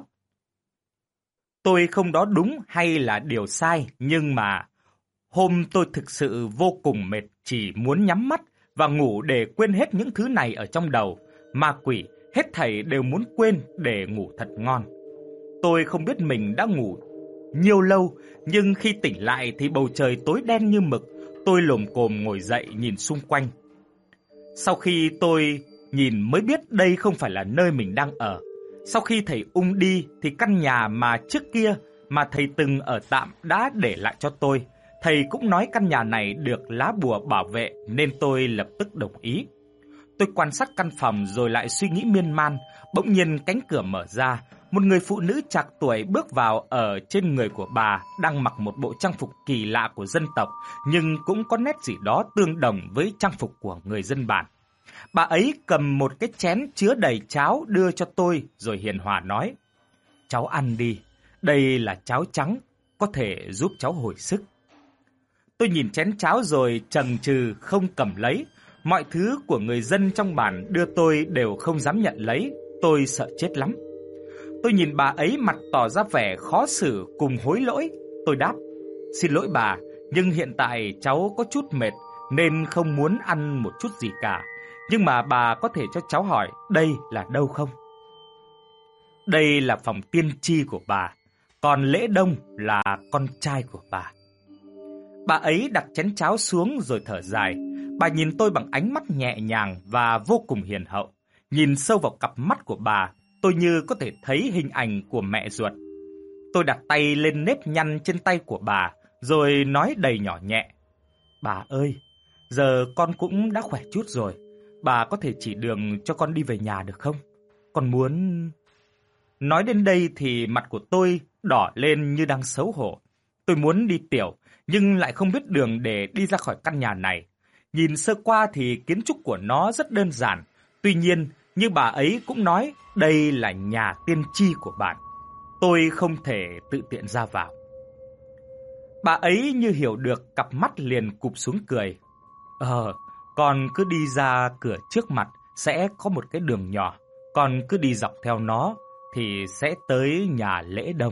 Tôi không đó đúng hay là điều sai, nhưng mà hôm tôi thực sự vô cùng mệt, chỉ muốn nhắm mắt và ngủ để quên hết những thứ này ở trong đầu. Ma quỷ, hết thảy đều muốn quên để ngủ thật ngon. Tôi không biết mình đã ngủ nhiều lâu, nhưng khi tỉnh lại thì bầu trời tối đen như mực. Tôi lồm cồm ngồi dậy nhìn xung quanh. Sau khi tôi nhìn mới biết đây không phải là nơi mình đang ở. Sau khi thầy Ung đi thì căn nhà mà trước kia mà thầy từng ở tạm đã để lại cho tôi. Thầy cũng nói căn nhà này được lá bùa bảo vệ nên tôi lập tức đồng ý. Tôi quan sát căn phòng rồi lại suy nghĩ miên man. Bỗng nhiên cánh cửa mở ra. Một người phụ nữ trạc tuổi bước vào. Ở trên người của bà đang mặc một bộ trang phục kỳ lạ của dân tộc, nhưng cũng có nét gì đó tương đồng với trang phục của người dân bản. Bà ấy cầm một cái chén chứa đầy cháo đưa cho tôi rồi hiền hòa nói: "Cháu ăn đi, đây là cháo trắng, có thể giúp cháu hồi sức." Tôi nhìn chén cháo rồi chần chừ không cầm lấy. Mọi thứ của người dân trong bản đưa tôi đều không dám nhận lấy, tôi sợ chết lắm. Tôi nhìn bà ấy mặt tỏ ra vẻ khó xử cùng hối lỗi. Tôi đáp: "Xin lỗi bà, nhưng hiện tại cháu có chút mệt nên không muốn ăn một chút gì cả. Nhưng mà bà có thể cho cháu hỏi đây là đâu không?" "Đây là phòng tiên tri của bà, còn Lễ Đông là con trai của bà." Bà ấy đặt chén cháo xuống rồi thở dài. Bà nhìn tôi bằng ánh mắt nhẹ nhàng và vô cùng hiền hậu. Nhìn sâu vào cặp mắt của bà, tôi như có thể thấy hình ảnh của mẹ ruột. Tôi đặt tay lên nếp nhăn trên tay của bà, rồi nói đầy nhỏ nhẹ: "Bà ơi, giờ con cũng đã khỏe chút rồi. Bà có thể chỉ đường cho con đi về nhà được không? Con muốn..." Nói đến đây thì mặt của tôi đỏ lên như đang xấu hổ. Tôi muốn đi tiểu, nhưng lại không biết đường để đi ra khỏi căn nhà này. Nhìn sơ qua thì kiến trúc của nó rất đơn giản. Tuy nhiên, như bà ấy cũng nói, đây là nhà tiên tri của bạn. Tôi không thể tự tiện ra vào. Bà ấy như hiểu được, cặp mắt liền cụp xuống cười. Con cứ đi ra cửa trước mặt, sẽ có một cái đường nhỏ. Con cứ đi dọc theo nó, thì sẽ tới nhà Lễ Đông."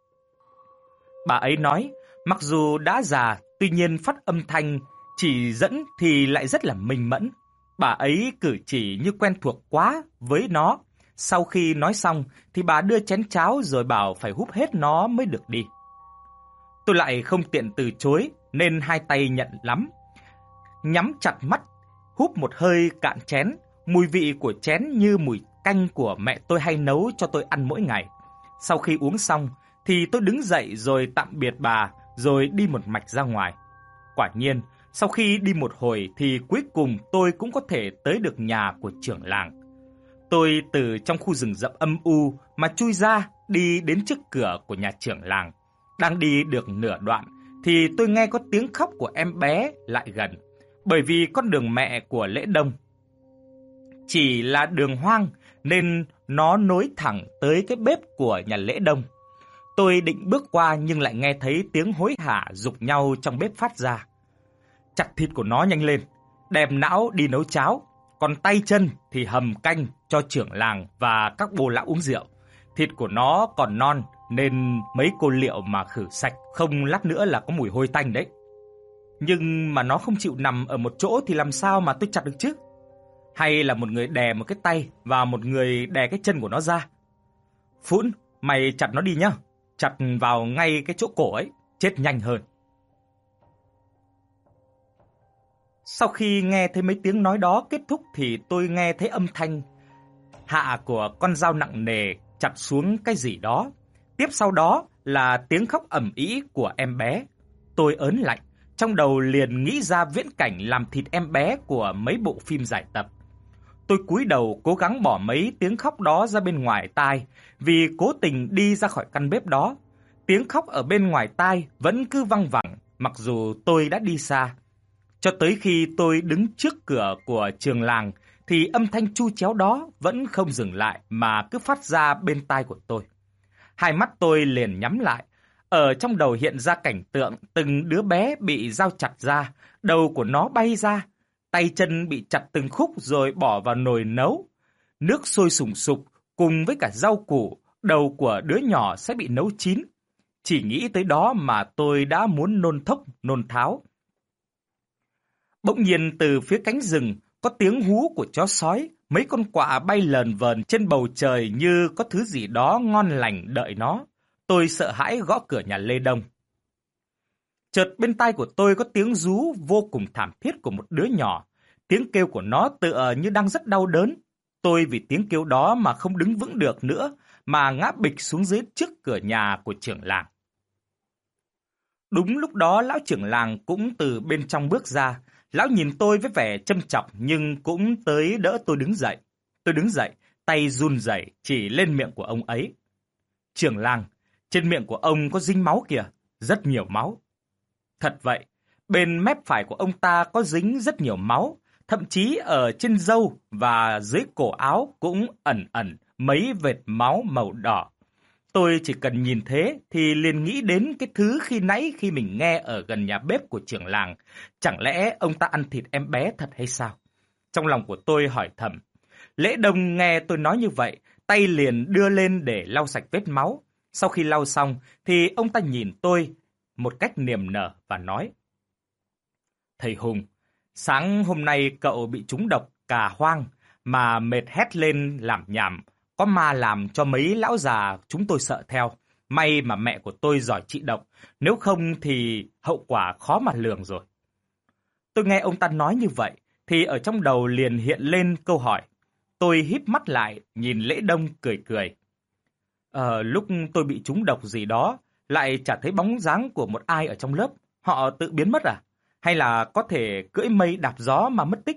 Bà ấy nói, mặc dù đã già, tuy nhiên phát âm thanh chỉ dẫn thì lại rất là minh mẫn. Bà ấy cử chỉ như quen thuộc quá với nó. Sau khi nói xong thì bà đưa chén cháo rồi bảo phải húp hết nó mới được đi. Tôi lại không tiện từ chối nên hai tay nhận lắm. Nhắm chặt mắt, húp một hơi cạn chén. Mùi vị của chén như mùi canh của mẹ tôi hay nấu cho tôi ăn mỗi ngày. Sau khi uống xong thì tôi đứng dậy rồi tạm biệt bà, rồi đi một mạch ra ngoài. Quả nhiên, sau khi đi một hồi thì cuối cùng tôi cũng có thể tới được nhà của trưởng làng. Tôi từ trong khu rừng rậm âm u mà chui ra, đi đến trước cửa của nhà trưởng làng. Đang đi được nửa đoạn thì tôi nghe có tiếng khóc của em bé lại gần, bởi vì con đường mẹ của Lễ Đông chỉ là đường hoang nên nó nối thẳng tới cái bếp của nhà Lễ Đông. Tôi định bước qua nhưng lại nghe thấy tiếng hối hả giục nhau trong bếp phát ra. "Chặt thịt của nó nhanh lên, đem não đi nấu cháo, còn tay chân thì hầm canh cho trưởng làng và các bô lão uống rượu. Thịt của nó còn non nên mấy cô liệu mà khử sạch, không lát nữa là có mùi hôi tanh đấy. Nhưng mà nó không chịu nằm ở một chỗ thì làm sao mà tôi chặt được chứ? Hay là một người đè một cái tay và một người đè cái chân của nó ra? Phũn, mày chặt nó đi nhá, chặt vào ngay cái chỗ cổ ấy, chết nhanh hơn. Sau khi nghe thấy mấy tiếng nói đó kết thúc thì tôi nghe thấy âm thanh hạ của con dao nặng nề chặt xuống cái gì đó. Tiếp sau đó là tiếng khóc ầm ĩ của em bé. Tôi ớn lạnh, trong đầu liền nghĩ ra viễn cảnh làm thịt em bé của mấy bộ phim giải tập. Tôi cúi đầu cố gắng bỏ mấy tiếng khóc đó ra bên ngoài tai, vì cố tình đi ra khỏi căn bếp đó. Tiếng khóc ở bên ngoài tai vẫn cứ văng vẳng, mặc dù tôi đã đi xa. Cho tới khi tôi đứng trước cửa của trường làng, thì âm thanh chu chéo đó vẫn không dừng lại mà cứ phát ra bên tai của tôi. Hai mắt tôi liền nhắm lại. Ở trong đầu hiện ra cảnh tượng từng đứa bé bị dao chặt ra, đầu của nó bay ra, tay chân bị chặt từng khúc rồi bỏ vào nồi nấu. Nước sôi sùng sục cùng với cả rau củ, đầu của đứa nhỏ sẽ bị nấu chín. Chỉ nghĩ tới đó mà tôi đã muốn nôn thốc, nôn tháo. Bỗng nhiên từ phía cánh rừng có tiếng hú của chó sói, mấy con quạ bay lờn vờn trên bầu trời như có thứ gì đó ngon lành đợi nó. Tôi sợ hãi gõ cửa nhà Lê Đông. Chợt bên tai của tôi có tiếng rú vô cùng thảm thiết của một đứa nhỏ. Tiếng kêu của nó tựa như đang rất đau đớn. Tôi vì tiếng kêu đó mà không đứng vững được nữa, mà ngã bịch xuống dưới trước cửa nhà của trưởng làng. Đúng lúc đó lão trưởng làng cũng từ bên trong bước ra. Lão nhìn tôi với vẻ châm chọc nhưng cũng tới đỡ tôi đứng dậy. Tôi đứng dậy, tay run rẩy chỉ lên miệng của ông ấy. Trưởng làng, trên miệng của ông có dính máu kìa, rất nhiều máu. Thật vậy, bên mép phải của ông ta có dính rất nhiều máu, thậm chí ở trên râu và dưới cổ áo cũng ẩn ẩn mấy vệt máu màu đỏ. Tôi chỉ cần nhìn thế thì liền nghĩ đến cái thứ khi nãy khi mình nghe ở gần nhà bếp của trưởng làng. Chẳng lẽ ông ta ăn thịt em bé thật hay sao? Trong lòng của tôi hỏi thầm. Lễ Đông nghe tôi nói như vậy, tay liền đưa lên để lau sạch vết máu. Sau khi lau xong thì ông ta nhìn tôi một cách niềm nở và nói. Thầy Hùng, sáng hôm nay cậu bị trúng độc cà hoang mà mệt hét lên làm nhảm. Có ma làm cho mấy lão già chúng tôi sợ theo. May mà mẹ của tôi giỏi trị độc, nếu không thì hậu quả khó mà lường rồi. Tôi nghe ông ta nói như vậy, thì ở trong đầu liền hiện lên câu hỏi. Tôi híp mắt lại, nhìn Lễ Đông cười cười. Lúc tôi bị trúng độc gì đó, lại chả thấy bóng dáng của một ai ở trong lớp. Họ tự biến mất à? Hay là có thể cưỡi mây đạp gió mà mất tích?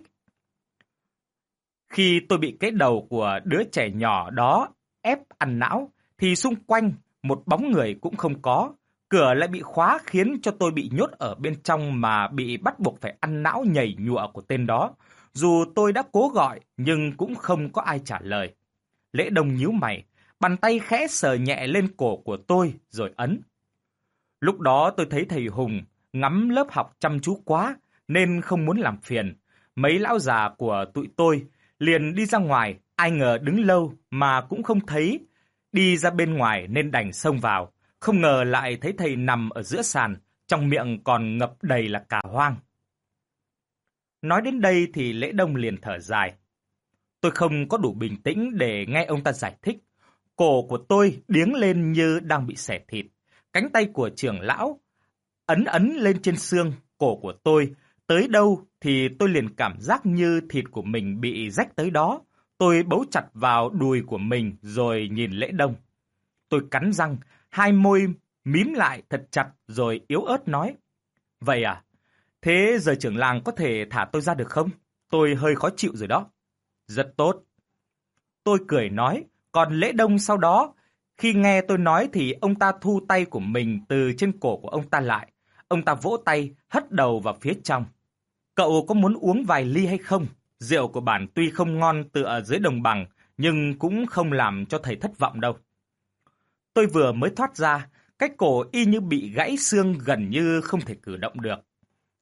Khi tôi bị cái đầu của đứa trẻ nhỏ đó ép ăn não, thì xung quanh một bóng người cũng không có. Cửa lại bị khóa khiến cho tôi bị nhốt ở bên trong mà bị bắt buộc phải ăn não nhảy nhụa của tên đó. Dù tôi đã cố gọi nhưng cũng không có ai trả lời. Lễ Đông nhíu mày, bàn tay khẽ sờ nhẹ lên cổ của tôi rồi ấn. Lúc đó tôi thấy thầy Hùng ngắm lớp học chăm chú quá nên không muốn làm phiền. Mấy lão già của tụi tôi liền đi ra ngoài, ai ngờ đứng lâu mà cũng không thấy. Đi ra bên ngoài nên đành xông vào, không ngờ lại thấy thầy nằm ở giữa sàn, trong miệng còn ngập đầy là cà hoang. Nói đến đây thì Lễ Đông liền thở dài. Tôi không có đủ bình tĩnh để nghe ông ta giải thích. Cổ của tôi điếng lên như đang bị xẻ thịt. Cánh tay của trưởng lão ấn lên trên xương cổ của tôi. Tới đâu thì tôi liền cảm giác như thịt của mình bị rách tới đó. Tôi bấu chặt vào đùi của mình rồi nhìn Lễ Đông. Tôi cắn răng, hai môi mím lại thật chặt rồi yếu ớt nói. Vậy à? Thế giờ trưởng làng có thể thả tôi ra được không? Tôi hơi khó chịu rồi đó. Rất tốt. Tôi cười nói, còn Lễ Đông sau đó, khi nghe tôi nói thì ông ta thu tay của mình từ trên cổ của ông ta lại. Ông ta vỗ tay, hất đầu vào phía trong. Cậu có muốn uống vài ly hay không? Rượu của bản tuy không ngon tựa dưới đồng bằng, nhưng cũng không làm cho thầy thất vọng đâu. Tôi vừa mới thoát ra, cái cổ y như bị gãy xương gần như không thể cử động được.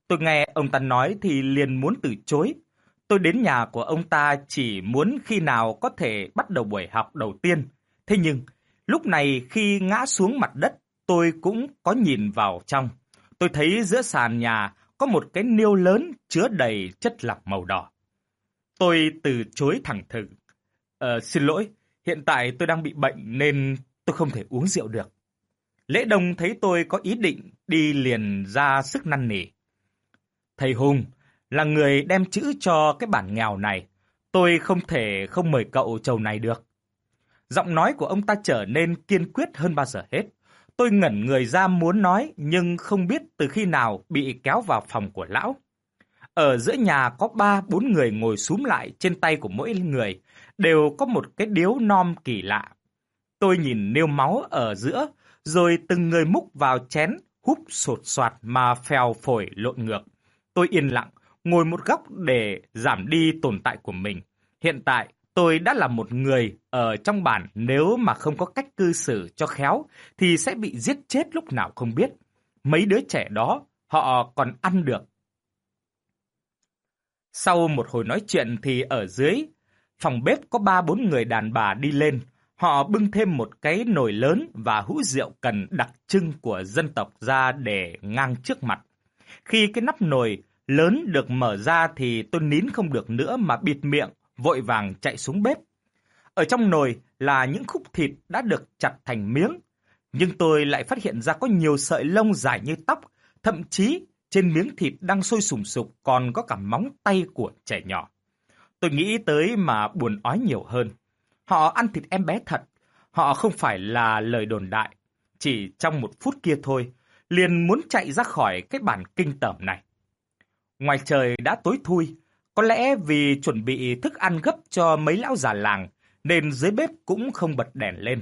Tôi nghe ông ta nói thì liền muốn từ chối. Tôi đến nhà của ông ta chỉ muốn khi nào có thể bắt đầu buổi học đầu tiên. Thế nhưng, lúc này khi ngã xuống mặt đất, tôi cũng có nhìn vào trong. Tôi thấy giữa sàn nhà có một cái niêu lớn chứa đầy chất lỏng màu đỏ. Tôi từ chối thẳng thừng. Xin lỗi, hiện tại tôi đang bị bệnh nên tôi không thể uống rượu được. Lễ Đông thấy tôi có ý định đi liền ra sức năn nỉ. Thầy Hùng là người đem chữ cho cái bản nghèo này. Tôi không thể không mời cậu chầu này được. Giọng nói của ông ta trở nên kiên quyết hơn bao giờ hết. Tôi ngẩn người ra muốn nói nhưng không biết từ khi nào bị kéo vào phòng của lão. Ở giữa nhà có 3-4 người ngồi xúm lại, trên tay của mỗi người đều có một cái điếu nom kỳ lạ. Tôi nhìn nêu máu ở giữa, rồi từng người múc vào chén, húp sột soạt mà phèo phổi lộn ngược. Tôi yên lặng, ngồi một góc để giảm đi tồn tại của mình. Hiện tại, tôi đã là một người ở trong bản, nếu mà không có cách cư xử cho khéo thì sẽ bị giết chết lúc nào không biết. Mấy đứa trẻ đó, họ còn ăn được. Sau một hồi nói chuyện thì ở dưới phòng bếp có 3-4 người đàn bà đi lên. Họ bưng thêm một cái nồi lớn và hũ rượu cần đặc trưng của dân tộc ra để ngang trước mặt. Khi cái nắp nồi lớn được mở ra thì tôi nín không được nữa mà bịt miệng, vội vàng chạy xuống bếp. Ở trong nồi là những khúc thịt đã được chặt thành miếng, nhưng tôi lại phát hiện ra có nhiều sợi lông dài như tóc, thậm chí trên miếng thịt đang sôi sùng sục còn có cả móng tay của trẻ nhỏ. Tôi nghĩ tới mà buồn ói nhiều hơn. Họ ăn thịt em bé thật, họ không phải là lời đồn đại. Chỉ trong một phút kia thôi, liền muốn chạy ra khỏi cái bản kinh tởm này. Ngoài trời đã tối thui, có lẽ vì chuẩn bị thức ăn gấp cho mấy lão già làng, nên dưới bếp cũng không bật đèn lên.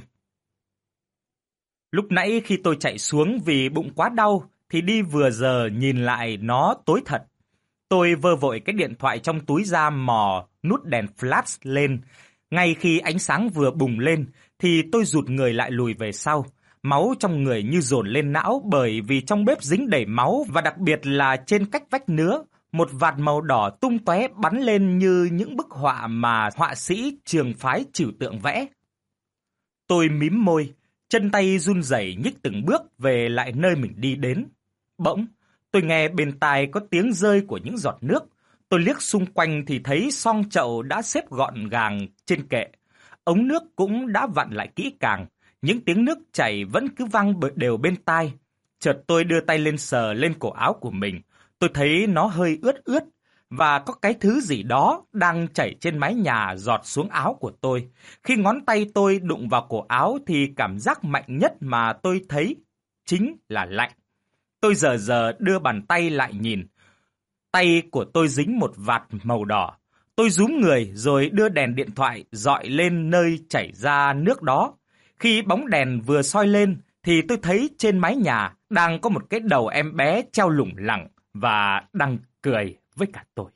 Lúc nãy khi tôi chạy xuống vì bụng quá đau, thì đi vừa giờ nhìn lại nó tối thật. Tôi vơ vội cái điện thoại trong túi ra mò nút đèn flash lên. Ngay khi ánh sáng vừa bùng lên, thì tôi rụt người lại lùi về sau. Máu trong người như dồn lên não bởi vì trong bếp dính đầy máu và đặc biệt là trên cách vách nứa, một vạt màu đỏ tung tóe bắn lên như những bức họa mà họa sĩ trường phái trừu tượng vẽ. Tôi mím môi, chân tay run rẩy nhích từng bước về lại nơi mình đi đến. Bỗng, tôi nghe bên tai có tiếng rơi của những giọt nước. Tôi liếc xung quanh thì thấy xoong chậu đã xếp gọn gàng trên kệ. Ống nước cũng đã vặn lại kỹ càng. Những tiếng nước chảy vẫn cứ vang đều bên tai. Chợt tôi đưa tay lên sờ lên cổ áo của mình. Tôi thấy nó hơi ướt ướt và có cái thứ gì đó đang chảy trên mái nhà giọt xuống áo của tôi. Khi ngón tay tôi đụng vào cổ áo thì cảm giác mạnh nhất mà tôi thấy chính là lạnh. Tôi giờ đưa bàn tay lại nhìn. Tay của tôi dính một vạt màu đỏ. Tôi rúm người rồi đưa đèn điện thoại dọi lên nơi chảy ra nước đó. Khi bóng đèn vừa soi lên thì tôi thấy trên mái nhà đang có một cái đầu em bé treo lủng lẳng và đang cười với cả tôi.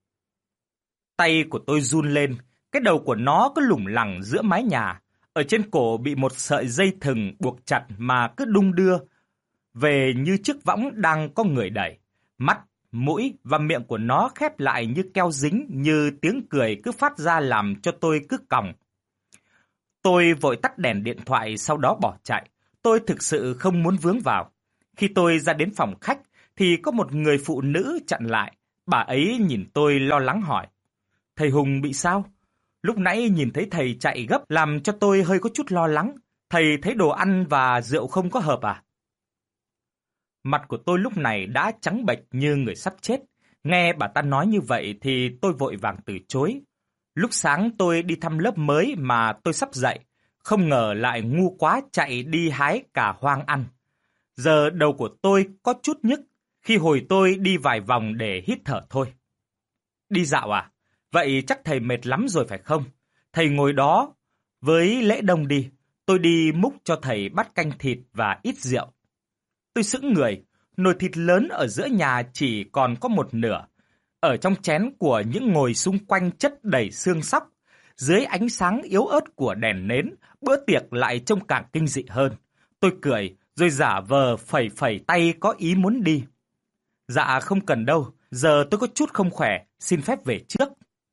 Tay của tôi run lên, cái đầu của nó cứ lủng lẳng giữa mái nhà. Ở trên cổ bị một sợi dây thừng buộc chặt mà cứ đung đưa về như chiếc võng đang có người đẩy. Mắt, mũi và miệng của nó khép lại như keo dính, như tiếng cười cứ phát ra làm cho tôi cứ còng. Tôi vội tắt đèn điện thoại sau đó bỏ chạy. Tôi thực sự không muốn vướng vào. Khi tôi ra đến phòng khách thì có một người phụ nữ chặn lại. Bà ấy nhìn tôi lo lắng hỏi: "Thầy Hùng bị sao?" Lúc nãy nhìn thấy thầy chạy gấp làm cho tôi hơi có chút lo lắng. Thầy thấy đồ ăn và rượu không có hợp à? Mặt của tôi lúc này đã trắng bệch như người sắp chết. Nghe bà ta nói như vậy thì tôi vội vàng từ chối. Lúc sáng tôi đi thăm lớp mới mà tôi sắp dậy, không ngờ lại ngu quá chạy đi hái cà hoang ăn. Giờ đầu của tôi có chút nhức khi hồi tôi đi vài vòng để hít thở thôi. Đi dạo à? Vậy chắc thầy mệt lắm rồi phải không? Thầy ngồi đó với Lễ Đông đi. Tôi đi múc cho thầy bát canh thịt và ít rượu. Tôi sững người, nồi thịt lớn ở giữa nhà chỉ còn có một nửa. Ở trong chén của những ngồi xung quanh chất đầy xương sóc. Dưới ánh sáng yếu ớt của đèn nến, bữa tiệc lại trông càng kinh dị hơn. Tôi cười, rồi giả vờ phẩy phẩy tay có ý muốn đi. Dạ không cần đâu, giờ tôi có chút không khỏe, xin phép về trước.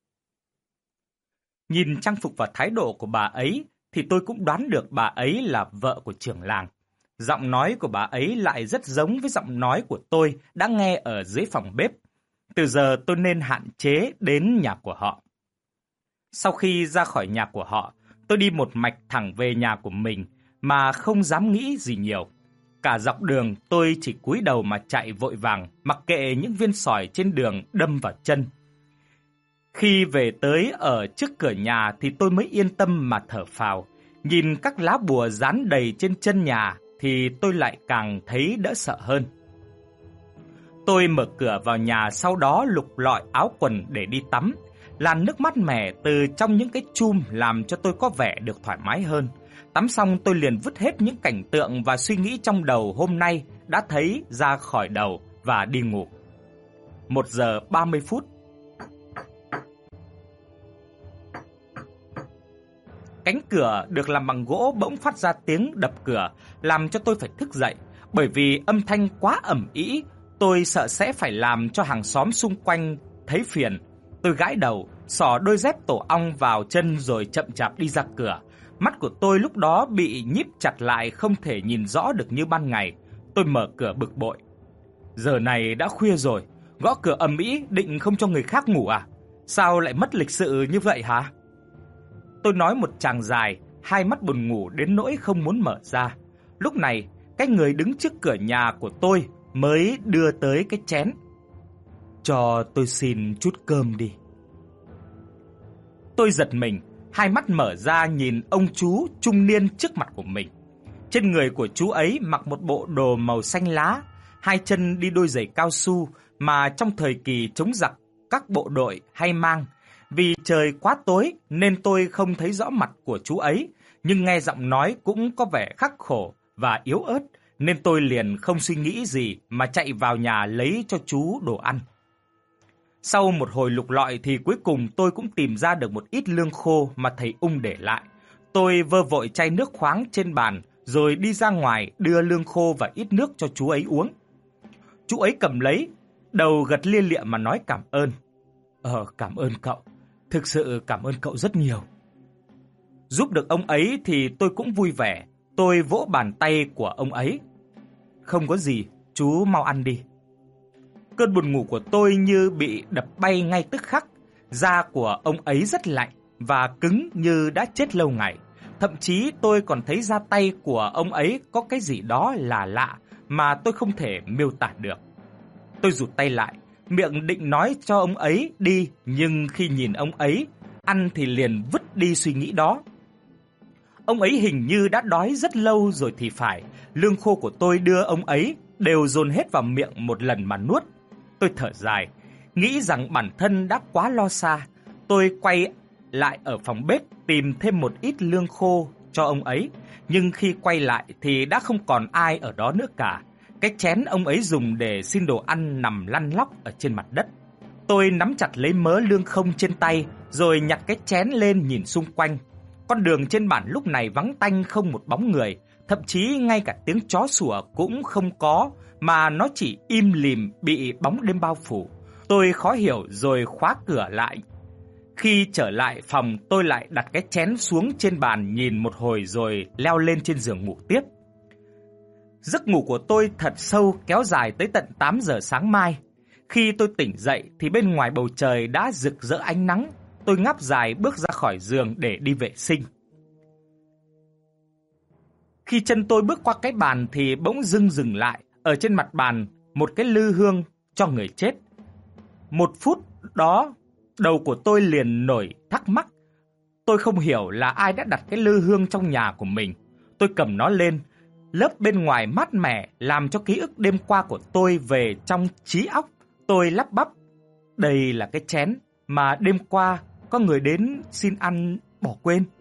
Nhìn trang phục và thái độ của bà ấy thì tôi cũng đoán được bà ấy là vợ của trưởng làng. Giọng nói của bà ấy lại rất giống với giọng nói của tôi đã nghe ở dưới phòng bếp. Từ giờ tôi nên hạn chế đến nhà của họ. Sau khi ra khỏi nhà của họ, tôi đi một mạch thẳng về nhà của mình mà không dám nghĩ gì nhiều. Cả dọc đường tôi chỉ cúi đầu mà chạy vội vàng, mặc kệ những viên sỏi trên đường đâm vào chân. Khi về tới ở trước cửa nhà thì tôi mới yên tâm mà thở phào. Nhìn các lá bùa dán đầy trên chân nhà thì tôi lại càng thấy đỡ sợ hơn. Tôi mở cửa vào nhà, sau đó lục lọi áo quần để đi tắm. Làn nước mát mẻ từ trong những cái chum làm cho tôi có vẻ được thoải mái hơn. Tắm xong tôi liền vứt hết những cảnh tượng và suy nghĩ trong đầu hôm nay đã thấy ra khỏi đầu và đi ngủ. 1 giờ 30 phút. Cánh cửa được làm bằng gỗ bỗng phát ra tiếng đập cửa, làm cho tôi phải thức dậy. Bởi vì âm thanh quá ầm ĩ, tôi sợ sẽ phải làm cho hàng xóm xung quanh thấy phiền. Tôi gãi đầu, xỏ đôi dép tổ ong vào chân rồi chậm chạp đi ra cửa. Mắt của tôi lúc đó bị nhíp chặt lại, không thể nhìn rõ được như ban ngày. Tôi mở cửa bực bội. Giờ này đã khuya rồi, gõ cửa ầm ĩ định không cho người khác ngủ à? Sao lại mất lịch sự như vậy hả? Tôi nói một tràng dài, hai mắt buồn ngủ đến nỗi không muốn mở ra. Lúc này, cái người đứng trước cửa nhà của tôi mới đưa tới cái chén. Cho tôi xin chút cơm đi. Tôi giật mình, hai mắt mở ra nhìn ông chú trung niên trước mặt của mình. Trên người của chú ấy mặc một bộ đồ màu xanh lá, hai chân đi đôi giày cao su mà trong thời kỳ chống giặc các bộ đội hay mang. Vì trời quá tối nên tôi không thấy rõ mặt của chú ấy, nhưng nghe giọng nói cũng có vẻ khắc khổ và yếu ớt, nên tôi liền không suy nghĩ gì mà chạy vào nhà lấy cho chú đồ ăn. Sau một hồi lục lọi thì cuối cùng tôi cũng tìm ra được một ít lương khô mà thầy Ung để lại. Tôi vơ vội chai nước khoáng trên bàn rồi đi ra ngoài đưa lương khô và ít nước cho chú ấy uống. Chú ấy cầm lấy, đầu gật lia lịa mà nói cảm ơn. Cảm ơn cậu, thực sự cảm ơn cậu rất nhiều. Giúp được ông ấy thì tôi cũng vui vẻ, tôi vỗ bàn tay của ông ấy. Không có gì, chú mau ăn đi. Cơn buồn ngủ của tôi như bị đập bay ngay tức khắc. Da của ông ấy rất lạnh và cứng như đã chết lâu ngày. Thậm chí tôi còn thấy da tay của ông ấy có cái gì đó là lạ mà tôi không thể miêu tả được. Tôi rụt tay lại, miệng định nói cho ông ấy đi, nhưng khi nhìn ông ấy ăn thì liền vứt đi suy nghĩ đó. Ông ấy hình như đã đói rất lâu rồi thì phải. Lương khô của tôi đưa ông ấy đều dồn hết vào miệng một lần mà nuốt. Tôi thở dài, nghĩ rằng bản thân đã quá lo xa. Tôi quay lại ở phòng bếp tìm thêm một ít lương khô cho ông ấy, nhưng khi quay lại thì đã không còn ai ở đó nữa cả. Cái chén ông ấy dùng để xin đồ ăn nằm lăn lóc ở trên mặt đất. Tôi nắm chặt lấy mớ lương không trên tay rồi nhặt cái chén lên nhìn xung quanh. Con đường trên bản lúc này vắng tanh, không một bóng người, thậm chí ngay cả tiếng chó sủa cũng không có, mà nó chỉ im lìm bị bóng đêm bao phủ. Tôi khó hiểu rồi khóa cửa lại. Khi trở lại phòng, tôi lại đặt cái chén xuống trên bàn nhìn một hồi rồi leo lên trên giường ngủ tiếp. Giấc ngủ của tôi thật sâu, kéo dài tới tận 8 giờ sáng mai. Khi tôi tỉnh dậy thì bên ngoài bầu trời đã rực rỡ ánh nắng. Tôi ngáp dài bước ra khỏi giường để đi vệ sinh. Khi chân tôi bước qua cái bàn thì bỗng dưng dừng lại. Ở trên mặt bàn một cái lư hương cho người chết. 1 phút đó đầu của tôi liền nổi thắc mắc. Tôi không hiểu là ai đã đặt cái lư hương trong nhà của mình. Tôi cầm nó lên. Lớp bên ngoài mát mẻ làm cho ký ức đêm qua của tôi về trong trí óc. Tôi lắp bắp. Đây là cái chén mà đêm qua có người đến xin ăn bỏ quên.